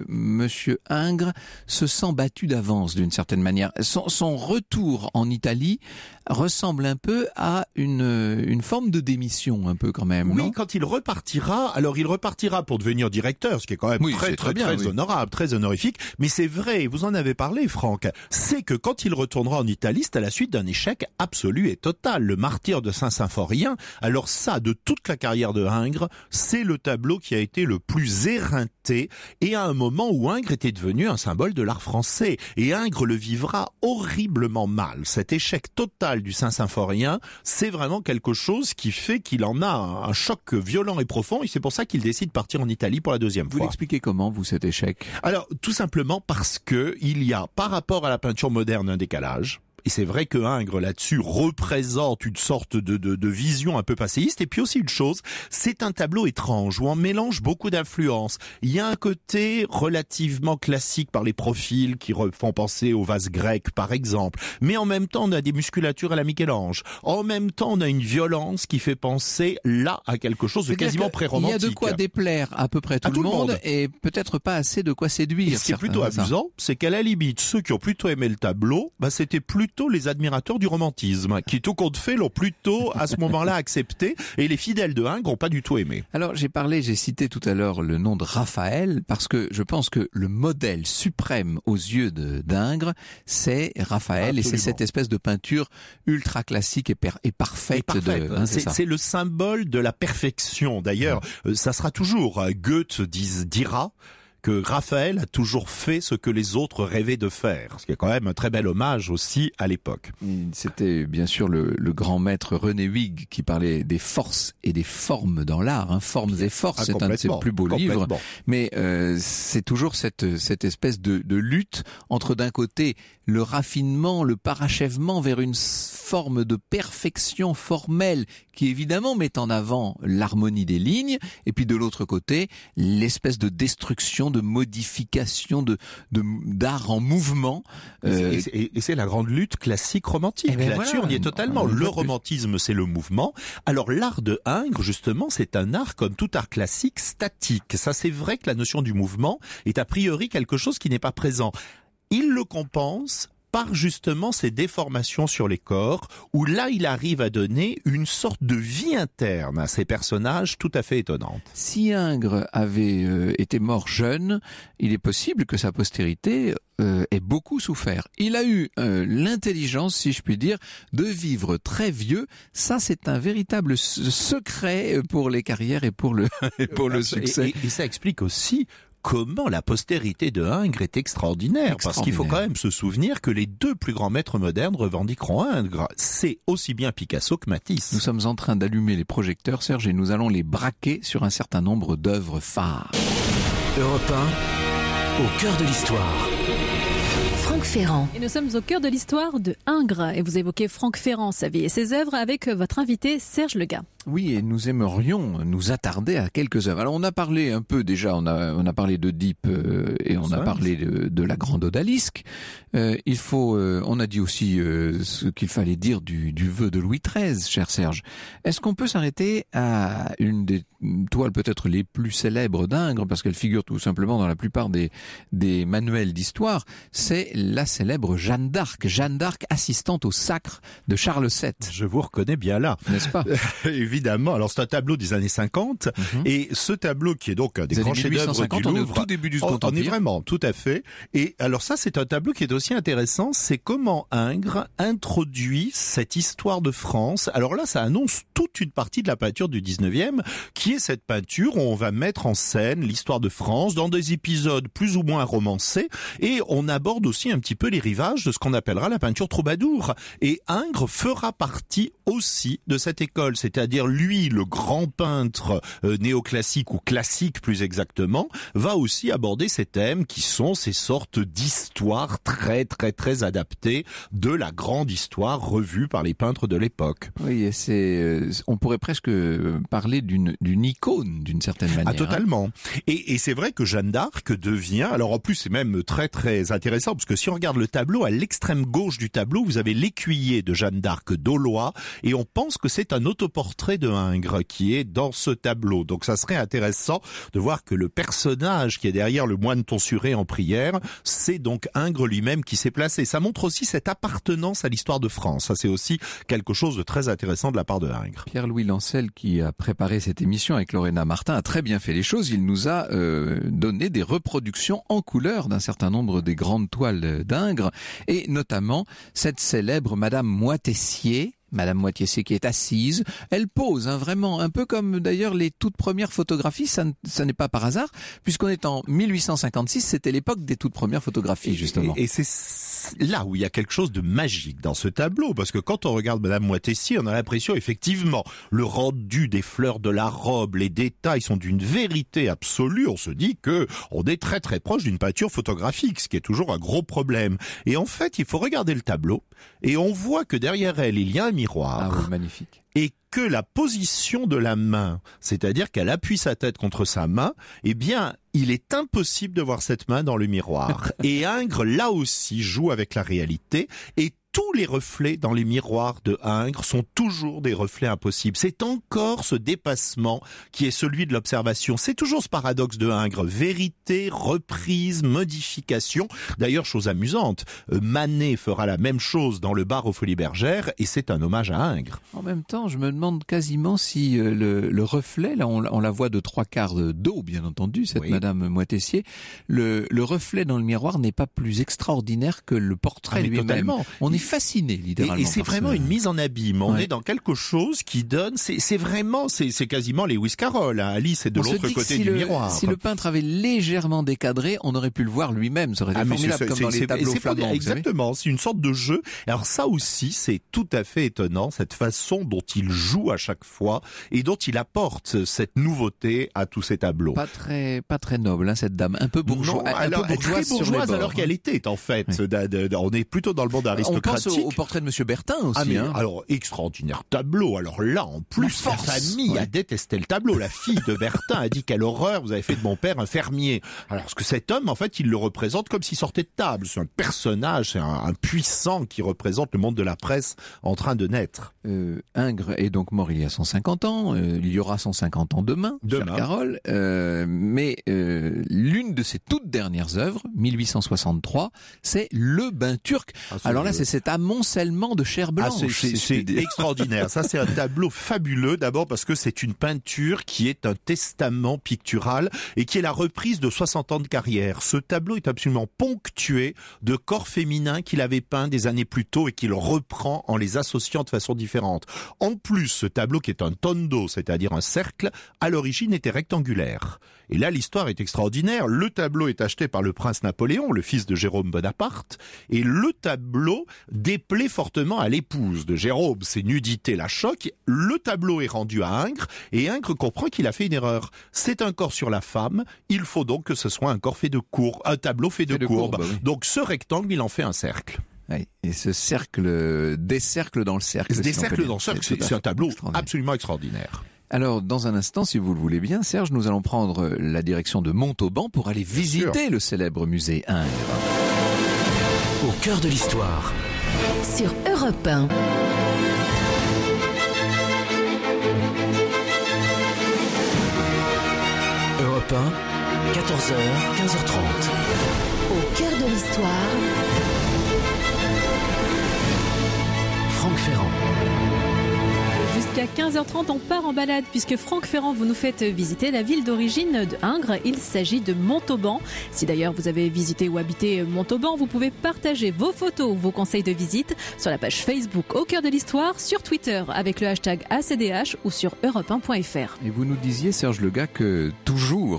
Monsieur Ingres se sent battu d'avance d'une certaine manière. Son retour en Italie ressemble un peu à une forme de démission, un peu quand même, oui, non ? Quand il repartira, alors il repartira pour devenir directeur, ce qui est quand même très honorable, très honorifique. Mais c'est vrai, vous en avez parlé, Franck, c'est que quand il retournera en Italie, c'est à la suite d'un échec absolu et total, le martyre de Saint-Symphorien. Alors ça, de toute la carrière de Ingres, c'est le tableau qui a été le plus éreinté, et à un moment où Ingres était devenu un symbole de l'art français. Et Ingres le vivra horriblement mal. Cet échec total du Saint-Symphorien, c'est vraiment quelque chose qui fait qu'il en a un choc violent et profond, et c'est pour ça qu'il décide de partir en Italie pour la deuxième fois. Vous l'expliquez comment, vous, cet échec ? Alors, tout simplement parce que il y a, par rapport à la peinture moderne, un décalage. Et c'est vrai que Ingres, là-dessus, représente une sorte de vision un peu passéiste. Et puis aussi une chose, c'est un tableau étrange où on mélange beaucoup d'influences. Il y a un côté relativement classique par les profils qui font penser aux vases grecs, par exemple. Mais en même temps, on a des musculatures à la Michel-Ange. En même temps, on a une violence qui fait penser là à quelque chose de quasiment pré-romantique. Il y a de quoi déplaire à peu près tout le monde et peut-être pas assez de quoi séduire. Et ce qui est plutôt amusant, c'est qu'à la limite, ceux qui ont plutôt aimé le tableau, c'était plutôt les admirateurs du romantisme, qui tout compte fait l'ont plutôt à ce moment-là accepté, et les fidèles de Ingres n'ont pas du tout aimé. Alors j'ai cité tout à l'heure le nom de Raphaël, parce que je pense que le modèle suprême aux yeux d'Ingres, c'est Raphaël. Absolument. Et c'est cette espèce de peinture ultra classique et parfaite. C'est le symbole de la perfection. D'ailleurs, ça sera toujours, Goethe dira que Raphaël a toujours fait ce que les autres rêvaient de faire, ce qui est quand même un très bel hommage aussi à l'époque. C'était bien sûr le grand maître René Huyghe qui parlait des forces et des formes dans l'art, formes et forces, c'est un de ses plus beaux livres, mais c'est toujours cette espèce de lutte entre d'un côté le raffinement, le parachèvement vers une forme de perfection formelle qui évidemment met en avant l'harmonie des lignes, et puis de l'autre côté l'espèce de destruction, de modification, d'art en mouvement. Et c'est la grande lutte classique romantique. Là-dessus, on y est totalement. Le romantisme, c'est le mouvement. Alors l'art de Ingres, justement, c'est un art comme tout art classique statique. Ça, c'est vrai que la notion du mouvement est a priori quelque chose qui n'est pas présent. Il le compense par justement ces déformations sur les corps, où là il arrive à donner une sorte de vie interne à ces personnages tout à fait étonnante. Si Ingres avait été mort jeune, il est possible que sa postérité ait beaucoup souffert. Il a eu l'intelligence, si je puis dire, de vivre très vieux. Ça, c'est un véritable secret pour les carrières et pour le succès. Et ça explique aussi comment la postérité de Ingres est extraordinaire. Parce qu'il faut quand même se souvenir que les deux plus grands maîtres modernes revendiqueront Ingres. C'est aussi bien Picasso que Matisse. Nous sommes en train d'allumer les projecteurs, Serge, et nous allons les braquer sur un certain nombre d'œuvres phares. Europe 1, au cœur de l'histoire. Franck Ferrand. Et nous sommes au cœur de l'histoire de Ingres. Et vous évoquez Franck Ferrand, sa vie et ses œuvres avec votre invité Serge Legat. Oui, et nous aimerions nous attarder à quelques œuvres. Alors on a parlé un peu déjà, on a parlé d'Oedipe et on a parlé de la grande odalisque. On a dit aussi ce qu'il fallait dire du vœu de Louis XIII, cher Serge. Est-ce qu'on peut s'arrêter à une des toiles peut-être les plus célèbres d'Ingres, parce qu'elle figure tout simplement dans la plupart des manuels d'histoire, c'est la célèbre Jeanne d'Arc assistante au sacre de Charles VII. Je vous reconnais bien là. N'est-ce pas? Évidemment. Alors c'est un tableau des années 50 et ce tableau qui est donc un des grands chefs-d'œuvre du Louvre. On est au tout début du Second Empire. On est vraiment, tout à fait. Et alors ça, c'est un tableau qui est aussi intéressant, c'est comment Ingres introduit cette histoire de France. Alors là, ça annonce toute une partie de la peinture du 19e, qui est cette peinture où on va mettre en scène l'histoire de France dans des épisodes plus ou moins romancés, et on aborde aussi un petit peu les rivages de ce qu'on appellera la peinture troubadour. Et Ingres fera partie aussi de cette école, c'est-à-dire lui, le grand peintre néoclassique ou classique plus exactement, va aussi aborder ces thèmes qui sont ces sortes d'histoires très très très adaptées de la grande histoire revue par les peintres de l'époque. Oui, et on pourrait presque parler d'une icône d'une certaine manière. Ah, totalement. Et c'est vrai que Jeanne d'Arc devient, alors en plus c'est même très très intéressant, parce que si on regarde le tableau, à l'extrême gauche du tableau, vous avez l'écuyer de Jeanne d'Arc d'Aulois, et on pense que c'est un autoportrait de Ingres qui est dans ce tableau. Donc ça serait intéressant de voir que le personnage qui est derrière le moine tonsuré en prière, c'est donc Ingres lui-même qui s'est placé. Ça montre aussi cette appartenance à l'histoire de France. Ça, c'est aussi quelque chose de très intéressant de la part de Ingres. Pierre-Louis Lancel, qui a préparé cette émission avec Lorena Martin, a très bien fait les choses. Il nous a donné des reproductions en couleur d'un certain nombre des grandes toiles d'Ingres, et notamment cette célèbre Madame Moitessier. Madame Moitessier qui est assise, elle pose vraiment, un peu comme d'ailleurs les toutes premières photographies, ça n'est pas par hasard, puisqu'on est en 1856, c'était l'époque des toutes premières photographies justement. Et c'est là où il y a quelque chose de magique dans ce tableau, parce que quand on regarde Madame Moitessier, on a l'impression effectivement, le rendu des fleurs de la robe, les détails sont d'une vérité absolue, on se dit que on est très très proche d'une peinture photographique, ce qui est toujours un gros problème. Et en fait, il faut regarder le tableau, et on voit que derrière elle, il y a un miroir. Ah oui, magnifique. Et que la position de la main, c'est-à-dire qu'elle appuie sa tête contre sa main, eh bien, il est impossible de voir cette main dans le miroir. Et Ingres, là aussi, joue avec la réalité, et tous les reflets dans les miroirs de Ingres sont toujours des reflets impossibles. C'est encore ce dépassement qui est celui de l'observation. C'est toujours ce paradoxe de Ingres. Vérité, reprise, modification. D'ailleurs, chose amusante, Manet fera la même chose dans le bar aux Folies Bergères, et c'est un hommage à Ingres. En même temps, je me demande quasiment si le reflet, là on la voit de 3/4 d'eau, bien entendu, cette Madame Moitessier, le reflet dans le miroir n'est pas plus extraordinaire que le portrait lui-même. Totalement. On est fasciné, littéralement. Et c'est vraiment une mise en abîme. On est dans quelque chose qui donne, c'est vraiment, c'est quasiment Lewis Carroll. Hein. Alice est de l'autre côté du miroir. Si le peintre avait légèrement décadré, on aurait pu le voir lui-même. Ça aurait été formidable, comme dans les tableaux flamands. Exactement. C'est une sorte de jeu. Alors ça aussi, c'est tout à fait étonnant, cette façon dont il joue à chaque fois et dont il apporte cette nouveauté à tous ces tableaux. Pas très noble, hein, cette dame. Un peu bourgeoise. Très bourgeoise alors qu'elle était, en fait. Oui. On est plutôt dans le monde aristocratique. On pense au portrait de Monsieur Bertin aussi. Alors, extraordinaire tableau. Alors là, en plus, la famille a détesté le tableau. La fille de Bertin a dit quelle horreur, vous avez fait de mon père un fermier. Alors, parce que cet homme, en fait, il le représente comme s'il sortait de table. C'est un personnage, c'est un puissant qui représente le monde de la presse en train de naître. Ingres est donc mort il y a 150 ans. Il y aura 150 ans demain. Cher Carole. Mais l'une de ses toutes dernières œuvres, 1863, c'est Le Bain turc. Alors là, c'est cet amoncellement de chair blanche. C'est extraordinaire. Ça, c'est un tableau fabuleux. D'abord parce que c'est une peinture qui est un testament pictural et qui est la reprise de 60 ans de carrière. Ce tableau est absolument ponctué de corps féminins qu'il avait peints des années plus tôt et qu'il reprend en les associant de façon différente. En plus, ce tableau qui est un tondo, c'est-à-dire un cercle, à l'origine était rectangulaire. Et là, l'histoire est extraordinaire. Le tableau est acheté par le prince Napoléon, le fils de Jérôme Bonaparte, et le tableau déplaît fortement à l'épouse de Jérôme. Ses nudités la choquent. Le tableau est rendu à Ingres, et Ingres comprend qu'il a fait une erreur. C'est un corps sur la femme, il faut donc que ce soit un corps fait de courbes, un tableau fait de courbes. Oui. Donc ce rectangle, il en fait un cercle. Oui, et ce cercle, des cercles dans le cercle. Des cercles dans le cercle, c'est un tableau absolument extraordinaire. Alors, dans un instant, si vous le voulez bien, Serge, nous allons prendre la direction de Montauban pour aller visiter le célèbre musée Ingres. Au cœur de l'histoire. Sur Europe 1. Europe 1, 14h, 15h30. Au cœur de l'histoire. Franck Ferrand. Jusqu'à 15h30, on part en balade puisque Franck Ferrand, vous nous faites visiter la ville d'origine de Ingres. Il s'agit de Montauban. Si d'ailleurs vous avez visité ou habité Montauban, vous pouvez partager vos photos ou vos conseils de visite sur la page Facebook Au cœur de l'histoire, sur Twitter avec le hashtag ACDH ou sur europe1.fr. Et vous nous disiez, Serge Lega, que toujours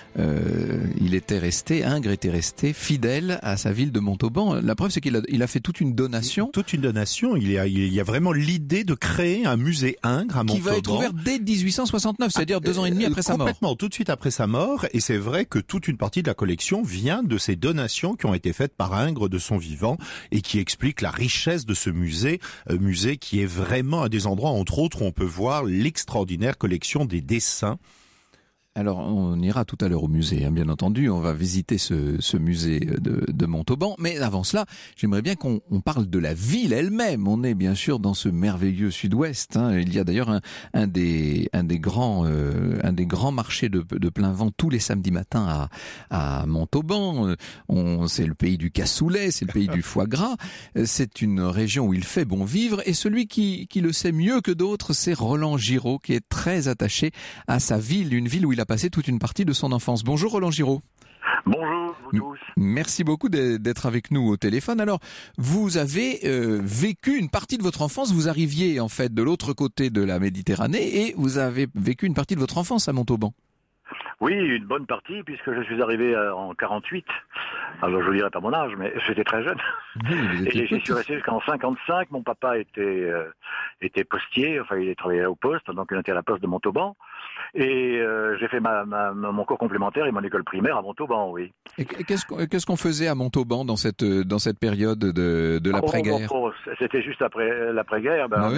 Ingres était resté fidèle à sa ville de Montauban. La preuve, c'est qu'il a fait toute une donation. Toute une donation. Il y a vraiment l'idée de créer un musée Ingres à Montauban. Qui va être ouvert dès 1869, c'est-à-dire 2 ans et demi après sa mort. Complètement, tout de suite après sa mort. Et c'est vrai que toute une partie de la collection vient de ces donations qui ont été faites par Ingres de son vivant et qui expliquent la richesse de ce musée qui est vraiment un des endroits, entre autres, où on peut voir l'extraordinaire collection des dessins. Alors, on ira tout à l'heure au musée, hein, bien entendu. On va visiter ce musée de Montauban. Mais avant cela, j'aimerais bien qu'on parle de la ville elle-même. On est bien sûr dans ce merveilleux sud-ouest. Hein. Il y a d'ailleurs un des grands marchés de plein vent tous les samedis matins à Montauban. C'est le pays du cassoulet, c'est le pays du foie gras. C'est une région où il fait bon vivre. Et celui qui le sait mieux que d'autres, c'est Roland Giraud, qui est très attaché à sa ville, une ville où il a passé toute une partie de son enfance. Bonjour Roland Giraud. Bonjour vous tous. Merci beaucoup d'être avec nous au téléphone. Alors, vous avez vécu une partie de votre enfance, vous arriviez en fait de l'autre côté de la Méditerranée et vous avez vécu une partie de votre enfance à Montauban. Oui, une bonne partie, puisque je suis arrivé en 48. Alors, je ne dirais pas mon âge, mais j'étais très jeune. Oui, et j'y suis resté jusqu'en 55. Mon papa était postier, enfin, il travaillait au poste, donc il était à la poste de Montauban. Et j'ai fait mon cours complémentaire et mon école primaire à Montauban, oui. Et qu'est-ce qu'on faisait à Montauban dans cette période de l'après-guerre? C'était juste après l'après-guerre. Ben,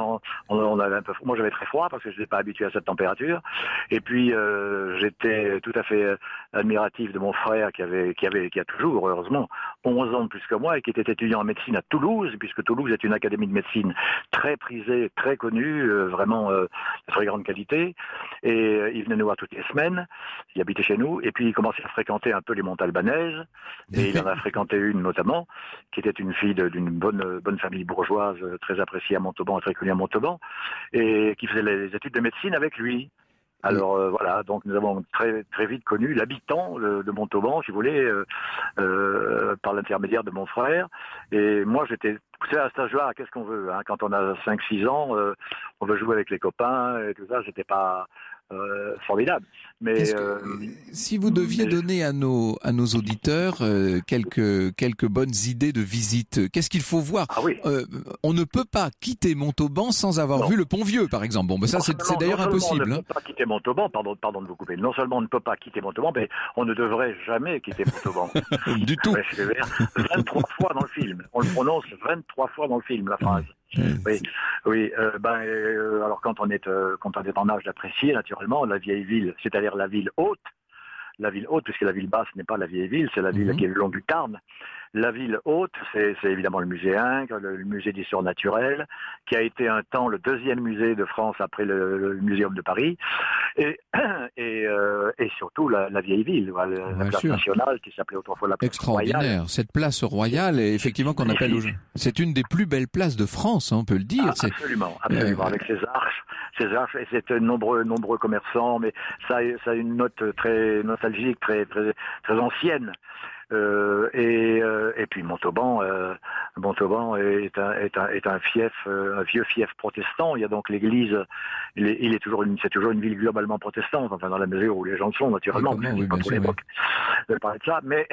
on avait un peu, moi, j'avais très froid parce que je n'étais pas habitué à cette température. Et puis, j'étais tout à fait admiratif de mon frère qui a toujours, heureusement, 11 ans de plus que moi et qui était étudiant en médecine à Toulouse, puisque Toulouse est une académie de médecine très prisée, très connue, vraiment de très grande qualité. Et il venait nous voir toutes les semaines, il habitait chez nous, et puis il commençait à fréquenter un peu les Montalbanaises, et il en a fréquenté une notamment, qui était une fille d'une bonne famille bourgeoise, très appréciée à Montauban, très connue à Montauban, et qui faisait les études de médecine avec lui. Alors voilà, donc nous avons très très vite connu l'habitant de Montauban, si vous voulez, par l'intermédiaire de mon frère. Et moi, j'étais poussé à cet âge-là. Qu'est-ce qu'on veut, hein, quand on a 5-6 ans, on veut jouer avec les copains et tout ça. C'était pas formidable. Mais si vous deviez donner à nos auditeurs quelques bonnes idées de visite, qu'est-ce qu'il faut voir? On ne peut pas quitter Montauban sans avoir vu le Pont-Vieux, par exemple. Bon, ben ça c'est d'ailleurs impossible. On ne peut pas quitter Montauban. Pardon de vous couper. Non seulement on ne peut pas quitter Montauban, mais on ne devrait jamais quitter Montauban. Du tout. 23 fois dans le film. On le prononce 23 fois dans le film, la phrase. Oui. Alors quand on est en âge d'apprécier, naturellement, la vieille ville, c'est-à-dire la ville haute, puisque la ville basse n'est pas la vieille ville, c'est la ville qui est le long du Tarn. La ville haute, c'est évidemment le musée Ingres, le musée d'histoire naturelle, qui a été un temps le deuxième musée de France après le Muséum de Paris, et surtout la vieille ville, la place nationale qui s'appelait autrefois la place extraordinaire. Royale. Cette place royale, effectivement, qu'on appelle c'est une des plus belles places de France, hein, on peut le dire. Absolument, avec ses arches, et c'est nombreux commerçants, mais ça a une note très nostalgique, très très très ancienne. Et puis Montauban est un fief, un vieux fief protestant. Il y a donc l'église, c'est toujours une ville globalement protestante, enfin dans la mesure où les gens le sont naturellement. Pas pour l'époque de parler de ça, mais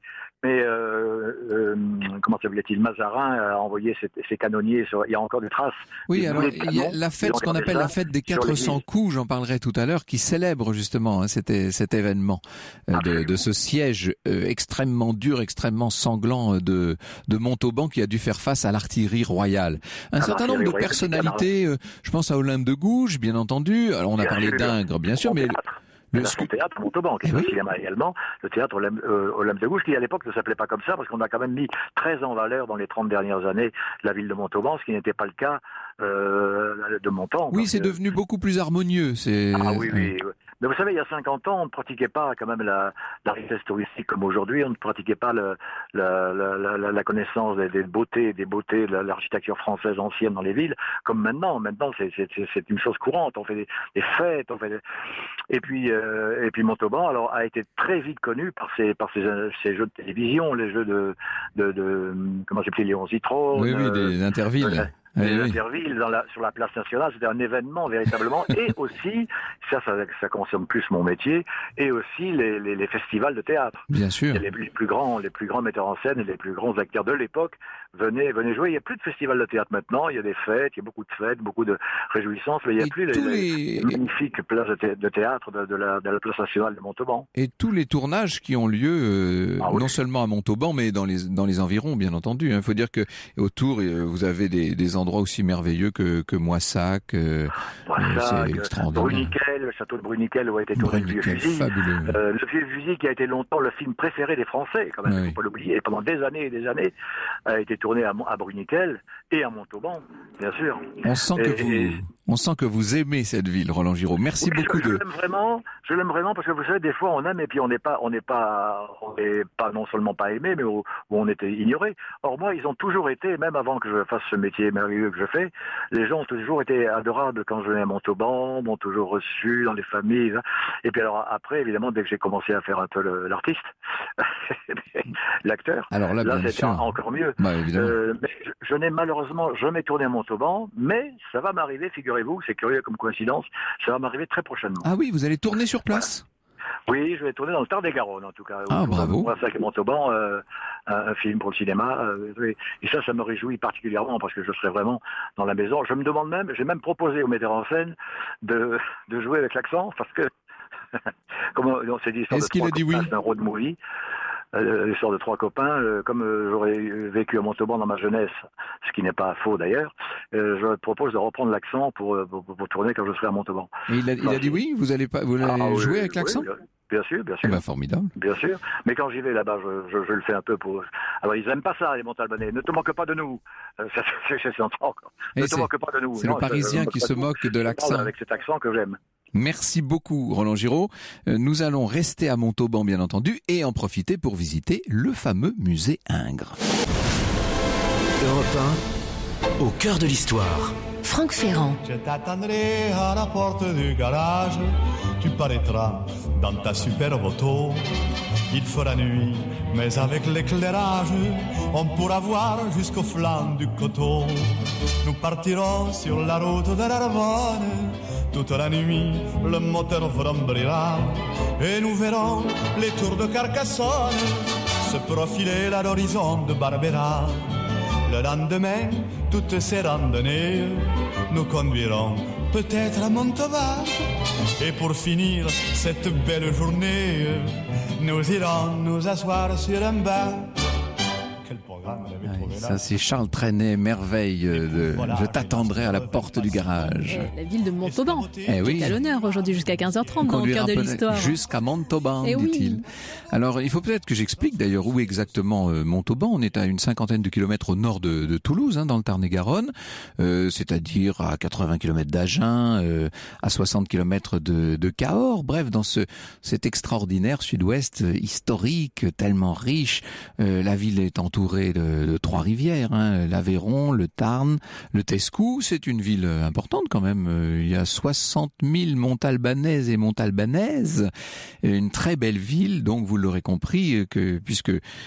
comment s'appelait-il, Mazarin a envoyé ses canonniers il y a encore des traces. Oui, alors il y a la fête, ce qu'on appelle la fête des 400 coups, j'en parlerai tout à l'heure, qui célèbre justement cet événement de ce siège extrêmement dur, extrêmement sanglant de Montauban qui a dû faire face à l'artillerie royale. Un certain nombre de personnalités, je pense à Olympe de Gouges, bien entendu. Alors on a parlé d'Ingres, bien sûr, mais son théâtre Montauban, qui est un cinéma également, le théâtre Olympe de Gouges, qui à l'époque ne s'appelait pas comme ça, parce qu'on a quand même mis très en valeur dans les 30 dernières années la ville de Montauban, ce qui n'était pas le cas de Montan. Oui, c'est devenu beaucoup plus harmonieux. Oui. Mais vous savez, il y a 50 ans, on ne pratiquait pas quand même la richesse touristique comme aujourd'hui. On ne pratiquait pas la connaissance des beautés de l'architecture française ancienne dans les villes comme maintenant. Maintenant, c'est une chose courante. On fait des fêtes, et puis Montauban alors a été très vite connu par ces jeux de télévision, les jeux de comment s'appelait Léon Zitrone. Oui, des Intervilles. Les intervilles sur la place nationale, c'était un événement véritablement. Et aussi, ça concerne plus mon métier, et aussi les festivals de théâtre. Bien sûr. Les plus grands metteurs en scène et les plus grands acteurs de l'époque venaient jouer. Il n'y a plus de festivals de théâtre maintenant. Il y a des fêtes, il y a beaucoup de fêtes, beaucoup de réjouissances, mais il n'y a plus les magnifiques places de théâtre de la place nationale de Montauban. Et tous les tournages qui ont lieu, non seulement à Montauban, mais dans les environs, bien entendu. Il faut dire que autour, vous avez des endroits aussi merveilleux que Moissac. C'est extraordinaire. Bruniquel, le château de Bruniquel où a été tourné le Vieux Fusil. Le Vieux Fusil qui a été longtemps le film préféré des Français, quand même, il ne faut pas l'oublier. Et pendant des années et des années, a été tourné à Bruniquel et à Montauban, bien sûr. On sent que vous aimez cette ville, Roland Giraud. Merci beaucoup. Je l'aime vraiment parce que vous savez, des fois on aime et puis on n'est pas non seulement pas aimé, mais où on était ignoré. Or moi, ils ont toujours été, même avant que je fasse ce métier merveilleux que je fais, les gens ont toujours été adorables quand je venais à Montauban, m'ont toujours reçu dans les familles. Et puis alors après, évidemment, dès que j'ai commencé à faire un peu l'artiste, l'acteur, alors là c'était encore mieux. Mais je n'ai malheureusement jamais tourné à Montauban, mais ça va m'arriver, figurez-vous, c'est curieux comme coïncidence, ça va m'arriver très prochainement. Ah oui, vous allez tourner sur place ? Oui, je vais tourner dans le Tarn-et-Garonne, en tout cas. Ah, bravo. Moissac et Montauban, un film pour le cinéma. Et ça me réjouit particulièrement parce que je serai vraiment dans la maison. Je me demande même, j'ai même proposé au metteur en scène de jouer avec l'accent parce que, comme on s'est dit, est-ce qu'il a dit oui ? C'est un road movie. L'histoire de trois copains, comme j'aurais vécu à Montauban dans ma jeunesse, ce qui n'est pas faux d'ailleurs, je propose de reprendre l'accent pour tourner quand je serai à Montauban. Et il a dit oui ? Vous allez jouer avec l'accent ? Oui, bien sûr. Ah bah, formidable. Bien sûr. Mais quand j'y vais là-bas, je le fais un peu pour... Alors ils aiment pas ça, les Montalbanais. Ne te moque pas de nous. Ça c'est encore. Ne te moque pas de nous. C'est le Parisien qui se moque de l'accent. Avec cet accent que j'aime. Merci beaucoup, Roland Giraud. Nous allons rester à Montauban, bien entendu, et en profiter pour visiter le fameux musée Ingres. Europe 1, au cœur de l'histoire. Franck Ferrand. Je t'attendrai à la porte du garage. Tu paraîtras dans ta superbe auto. Il fera nuit, mais avec l'éclairage, on pourra voir jusqu'au flanc du coteau. Nous partirons sur la route de l'Arvonne. Toute la nuit, le moteur vrombrira. Et nous verrons les tours de Carcassonne se profiler à l'horizon de Barbera. Le lendemain, toutes ces randonnées nous conduiront peut-être à Montauban. Et pour finir cette belle journée, nous irons nous asseoir sur un banc. Quel programme on avait trouvé là. Ça c'est Charles Trenet, merveille de Je t'attendrai à la porte du garage. La ville de Montauban, qui oui. est à l'honneur aujourd'hui jusqu'à 15h30 dans le cœur de l'histoire. Jusqu'à Montauban, dit-il. Oui. Alors il faut peut-être que j'explique d'ailleurs où exactement Montauban. On est à une 50aine de kilomètres au nord de Toulouse, dans le Tarn-et-Garonne, c'est-à-dire à 80 km d'Agen, à 60 km de Cahors. Bref, dans cet extraordinaire sud-ouest historique, tellement riche. La ville est entourée de trois rivières, l'Aveyron, le Tarn, le Tescou. C'est une ville importante quand même. Il y a 60 000 Montalbanaises et Montalbanaises. Une très belle ville, donc vous l'aurez compris, puisque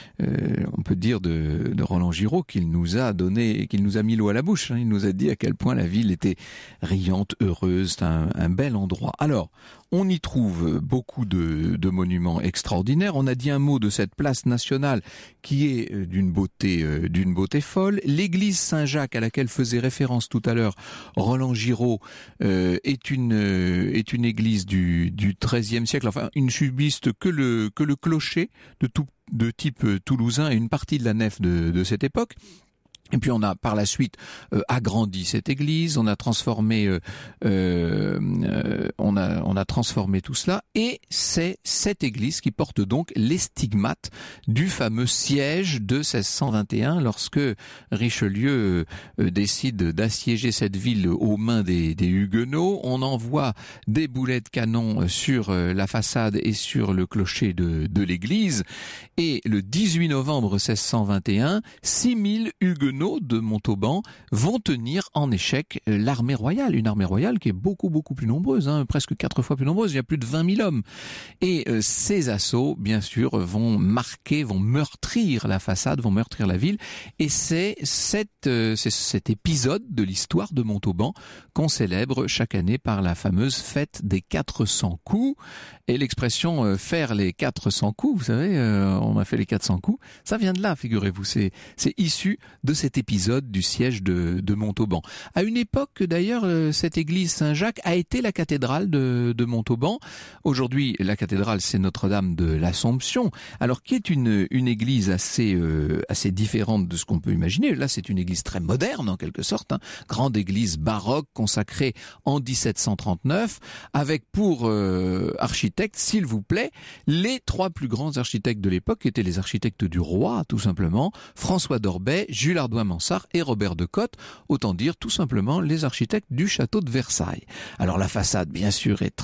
on peut dire de Roland Giraud qu'il nous a mis l'eau à la bouche. Il nous a dit à quel point la ville était riante, heureuse, c'est un bel endroit. Alors, on y trouve beaucoup de monuments extraordinaires. On a dit un mot de cette place nationale qui est d'une beauté folle. L'église Saint-Jacques à laquelle faisait référence tout à l'heure Roland Giraud est une église du XIIIe siècle. Enfin, il ne subsiste que le clocher de type toulousain et une partie de la nef de cette époque. Et puis on a par la suite agrandi cette église, on a transformé tout cela, et c'est cette église qui porte donc les stigmates du fameux siège de 1621 lorsque Richelieu décide d'assiéger cette ville aux mains des Huguenots. On envoie des boulets de canon sur la façade et sur le clocher de l'église, et le 18 novembre 1621, 6000 Huguenots Huguenots de Montauban vont tenir en échec l'armée royale. Une armée royale qui est beaucoup plus nombreuse, presque 4 fois plus nombreuse. Il y a plus de 20 000 hommes. Et ces assauts, bien sûr, vont meurtrir la façade, vont meurtrir la ville. Et c'est cet épisode de l'histoire de Montauban qu'on célèbre chaque année par la fameuse fête des 400 coups. Et l'expression faire les 400 coups, vous savez, on a fait les 400 coups, ça vient de là, figurez-vous. C'est issu de cet épisode du siège de Montauban. À une époque, d'ailleurs, cette église Saint-Jacques a été la cathédrale de Montauban. Aujourd'hui, la cathédrale, c'est Notre-Dame de l'Assomption. Alors, qui est une église assez différente de ce qu'on peut imaginer. Là, c'est une église très moderne, en quelque sorte, grande église baroque consacrée en 1739, avec pour architecte, s'il vous plaît, les 3 plus grands architectes de l'époque, qui étaient les architectes du roi, tout simplement, François d'Orbay, Jules Hardouin-Mansart et Robert de Cotte, autant dire tout simplement les architectes du château de Versailles. Alors la façade, bien sûr, est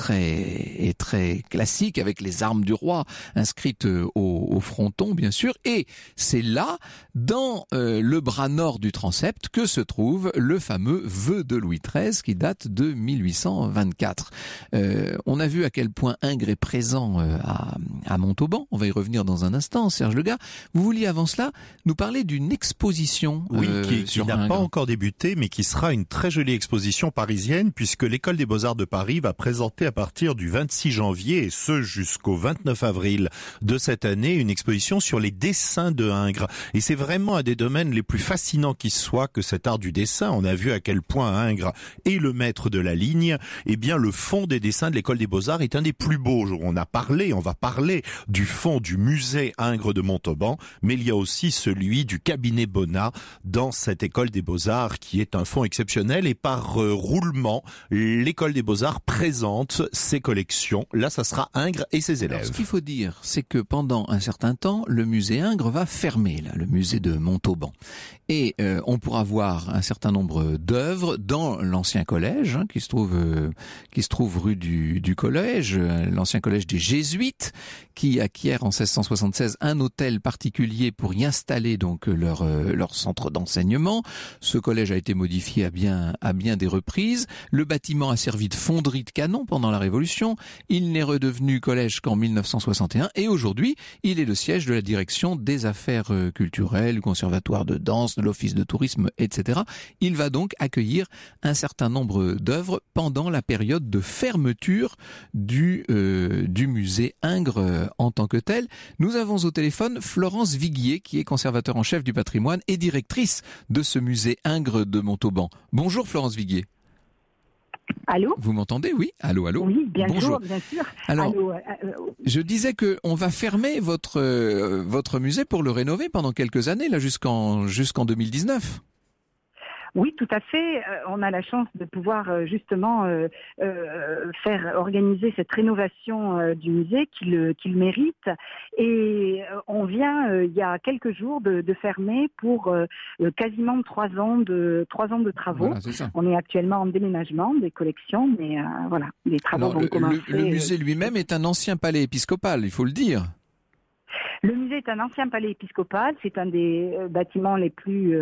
très classique, avec les armes du roi inscrites au fronton, bien sûr, et c'est là, dans le bras nord du transept, que se trouve le fameux vœu de Louis XIII, qui date de 1824. On a vu à quel point Ingres est présent à Montauban. On va y revenir dans un instant. Serge Legars, vous vouliez avant cela nous parler d'une exposition qui n'a pas encore débuté, mais qui sera une très jolie exposition parisienne, puisque l'École des Beaux-Arts de Paris va présenter à partir du 26 janvier, et ce jusqu'au 29 avril de cette année, une exposition sur les dessins de Ingres. Et c'est vraiment un des domaines les plus fascinants qui soit, que cet art du dessin. On a vu à quel point Ingres est le maître de la ligne. Eh bien, le fond des dessins de l'École des Beaux-Arts est un des plus beaux. On va parler du fond du musée Ingres de Montauban, mais il y a aussi celui du cabinet Bonnat dans cette École des Beaux-Arts, qui est un fonds exceptionnel. Et par roulement, l'École des Beaux-Arts présente ses collections. Là, ça sera Ingres et ses élèves. Alors, ce qu'il faut dire, c'est que pendant un certain temps, le musée Ingres va fermer, là, le musée de Montauban. Et on pourra voir un certain nombre d'œuvres dans l'ancien collège, qui se trouve rue du collège, l'ancien collège des Jésuites, qui acquiert en 1676 un hôtel particulier pour y installer donc leur centre d'enseignement. Ce collège a été modifié à bien des reprises. Le bâtiment a servi de fonderie de canon pendant la Révolution. Il n'est redevenu collège qu'en 1961 et aujourd'hui, il est le siège de la direction des affaires culturelles, du conservatoire de danse, de l'office de tourisme, etc. Il va donc accueillir un certain nombre d'œuvres pendant la période de fermeture du musée Ingres en tant que tel. Nous avons au téléphone Florence Viguier, qui est conservateur en chef du patrimoine et directrice de ce musée Ingres de Montauban. Bonjour Florence Viguier. Allô ? Vous m'entendez ? Oui. Allô. Oui, bien Bonjour. Bien sûr. Alors, allô, je disais que on va fermer votre musée pour le rénover pendant quelques années, là, jusqu'en 2019. Oui, tout à fait. On a la chance de pouvoir justement faire organiser cette rénovation du musée qu'il mérite. Et on vient il y a quelques jours de fermer pour quasiment 3 ans de travaux. Voilà, c'est ça. On est actuellement en déménagement des collections, mais voilà, les travaux vont commencer. Le musée lui-même est un ancien palais épiscopal, il faut le dire. Le musée est un ancien palais épiscopal, c'est un des bâtiments les plus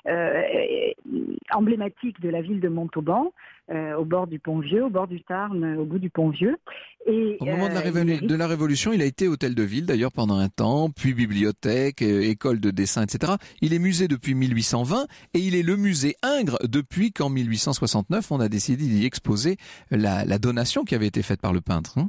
emblématiques de la ville de Montauban, au bord du Pont-Vieux, au bord du Tarn, au bout du Pont-Vieux. Et, au moment de la Révolution, il a été hôtel de ville d'ailleurs pendant un temps, puis bibliothèque, école de dessin, etc. Il est musée depuis 1820 et il est le musée Ingres depuis qu'en 1869, on a décidé d'y exposer la donation qui avait été faite par le peintre.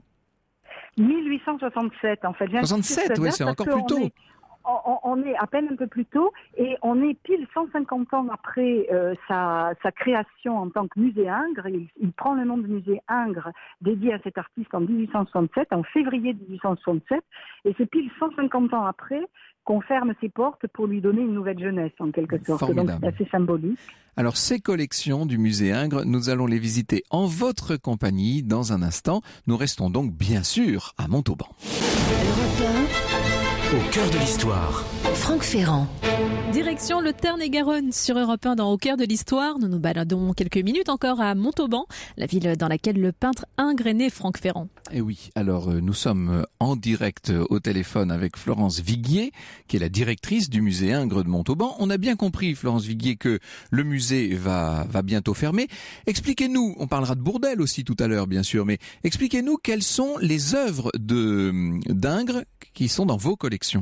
1867, en fait. 67, oui, c'est encore plus tôt. On est à peine un peu plus tôt et on est pile 150 ans après sa création en tant que musée Ingres. Il prend le nom de musée Ingres dédié à cet artiste en 1867, en février 1867. Et c'est pile 150 ans après qu'on ferme ses portes pour lui donner une nouvelle jeunesse, en quelque sorte. Formidable. Donc c'est assez symbolique. Alors ces collections du musée Ingres, nous allons les visiter en votre compagnie dans un instant. Nous restons donc bien sûr à Montauban. Europe 1, Au cœur de l'histoire. Franck Ferrand. Direction le Tarn-et-Garonne sur Europe 1 dans Au cœur de l'histoire. Nous nous baladons quelques minutes encore à Montauban, la ville dans laquelle le peintre Ingres est né, Franck Ferrand. Et oui, alors nous sommes en direct au téléphone avec Florence Viguier, qui est la directrice du musée Ingres de Montauban. On a bien compris, Florence Viguier, que le musée va bientôt fermer. Expliquez-nous, on parlera de Bourdelle aussi tout à l'heure bien sûr, mais expliquez-nous quelles sont les œuvres d'Ingres qui sont dans vos collections.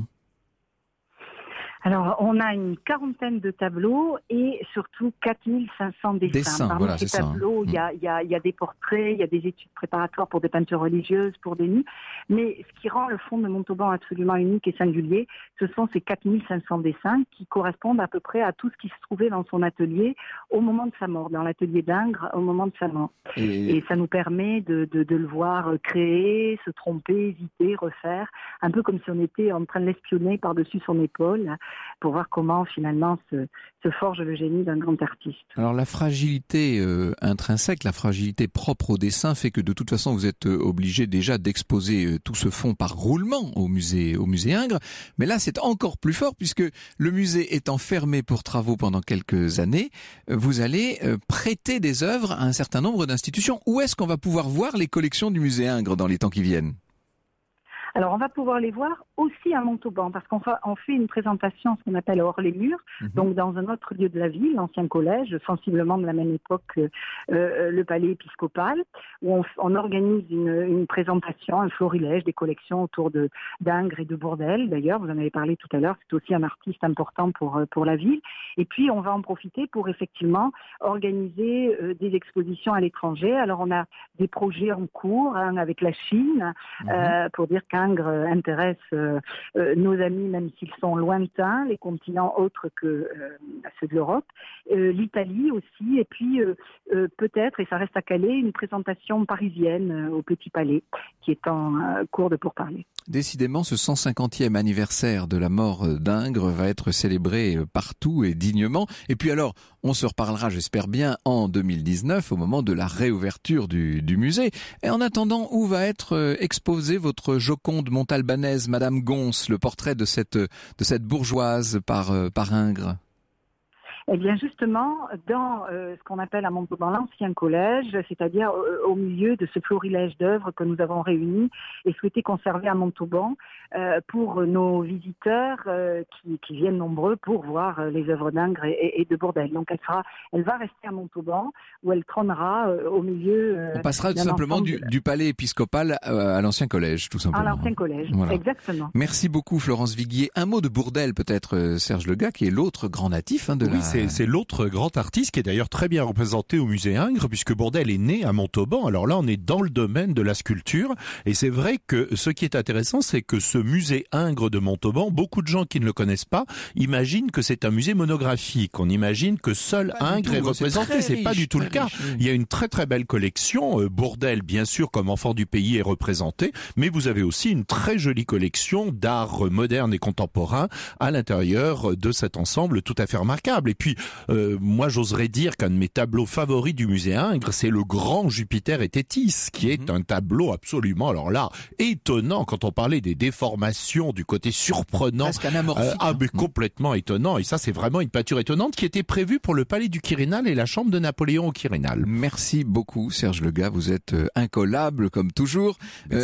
Alors, on a une quarantaine de tableaux et surtout 4500 dessins. Parmi voilà, ces tableaux, il y a des portraits, il y a des études préparatoires pour des peintures religieuses, pour des nus. Mais ce qui rend le fond de Montauban absolument unique et singulier, ce sont ces 4500 dessins qui correspondent à peu près à tout ce qui se trouvait dans son atelier au moment de sa mort, dans l'atelier d'Ingres au moment de sa mort. Et ça nous permet de le voir créer, se tromper, hésiter, refaire, un peu comme si on était en train de l'espionner par-dessus son épaule, pour voir comment finalement se forge le génie d'un grand artiste. Alors la fragilité intrinsèque, la fragilité propre au dessin fait que de toute façon vous êtes obligé déjà d'exposer tout ce fond par roulement au musée Ingres. Mais là c'est encore plus fort puisque le musée étant fermé pour travaux pendant quelques années, vous allez prêter des œuvres à un certain nombre d'institutions. Où est-ce qu'on va pouvoir voir les collections du musée Ingres dans les temps qui viennent ? Alors, on va pouvoir les voir aussi à Montauban, parce qu'on fait une présentation, ce qu'on appelle hors les murs, donc dans un autre lieu de la ville, l'ancien collège, sensiblement de la même époque le palais épiscopal, où on organise une présentation, un florilège des collections autour d'Ingres et de Bourdelle. D'ailleurs, vous en avez parlé tout à l'heure, c'est aussi un artiste important pour la ville. Et puis, on va en profiter pour effectivement organiser des expositions à l'étranger. Alors, on a des projets en cours, avec la Chine, pour dire qu'Ingres intéresse nos amis, même s'ils sont lointains, les continents autres que ceux de l'Europe, l'Italie aussi, et puis peut-être, et ça reste à caler, une présentation parisienne au Petit Palais, qui est en cours de pourparlers. Décidément, ce 150e anniversaire de la mort d'Ingres va être célébré partout et dignement. Et puis alors, on se reparlera, j'espère bien, en 2019, au moment de la réouverture du musée. Et en attendant, où va être exposée votre Joconde montalbanaise, Madame Gons, le portrait de cette bourgeoise par Ingres ? Eh bien, justement, dans ce qu'on appelle à Montauban l'ancien collège, c'est-à-dire au milieu de ce florilège d'œuvres que nous avons réunies et souhaité conserver à Montauban pour nos visiteurs qui viennent nombreux pour voir les œuvres d'Ingres et de Bourdelle. Donc, elle va rester à Montauban, où elle trônera au milieu. On passera tout simplement du palais épiscopal à l'ancien collège, tout simplement. À l'ancien collège, voilà. Exactement. Merci beaucoup, Florence Viguier. Un mot de Bourdelle, peut-être, Serge Lega, qui est l'autre grand natif de la... C'est l'autre grand artiste qui est d'ailleurs très bien représenté au musée Ingres, puisque Bourdelle est né à Montauban. Alors là, on est dans le domaine de la sculpture. Et c'est vrai que ce qui est intéressant, c'est que ce musée Ingres de Montauban, beaucoup de gens qui ne le connaissent pas imaginent que c'est un musée monographique. On imagine que seul Ingres est représenté. C'est pas du tout le cas. Il y a une très très belle collection. Bourdelle, bien sûr, comme enfant du pays, est représenté. Mais vous avez aussi une très jolie collection d'art moderne et contemporain à l'intérieur de cet ensemble tout à fait remarquable. Et puis, moi, j'oserais dire qu'un de mes tableaux favoris du musée Ingres, c'est le grand Jupiter et Thétis, qui est un tableau absolument, alors là, étonnant quand on parlait des déformations, du côté surprenant. Presque anamorphique. Mais complètement étonnant. Et ça, c'est vraiment une peinture étonnante qui était prévue pour le palais du Quirinal et la chambre de Napoléon au Quirinal. Merci beaucoup, Serge Lega. Vous êtes incollable, comme toujours.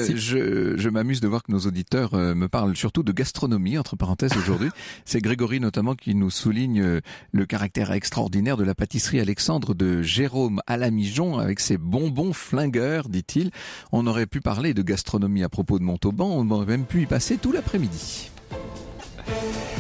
Je m'amuse de voir que nos auditeurs me parlent surtout de gastronomie, entre parenthèses, aujourd'hui. C'est Grégory, notamment, qui nous souligne le caractère extraordinaire de la pâtisserie Alexandre de Jérôme à la Mijon avec ses bonbons flingueurs, dit-il. On aurait pu parler de gastronomie à propos de Montauban, on aurait même pu y passer tout l'après-midi.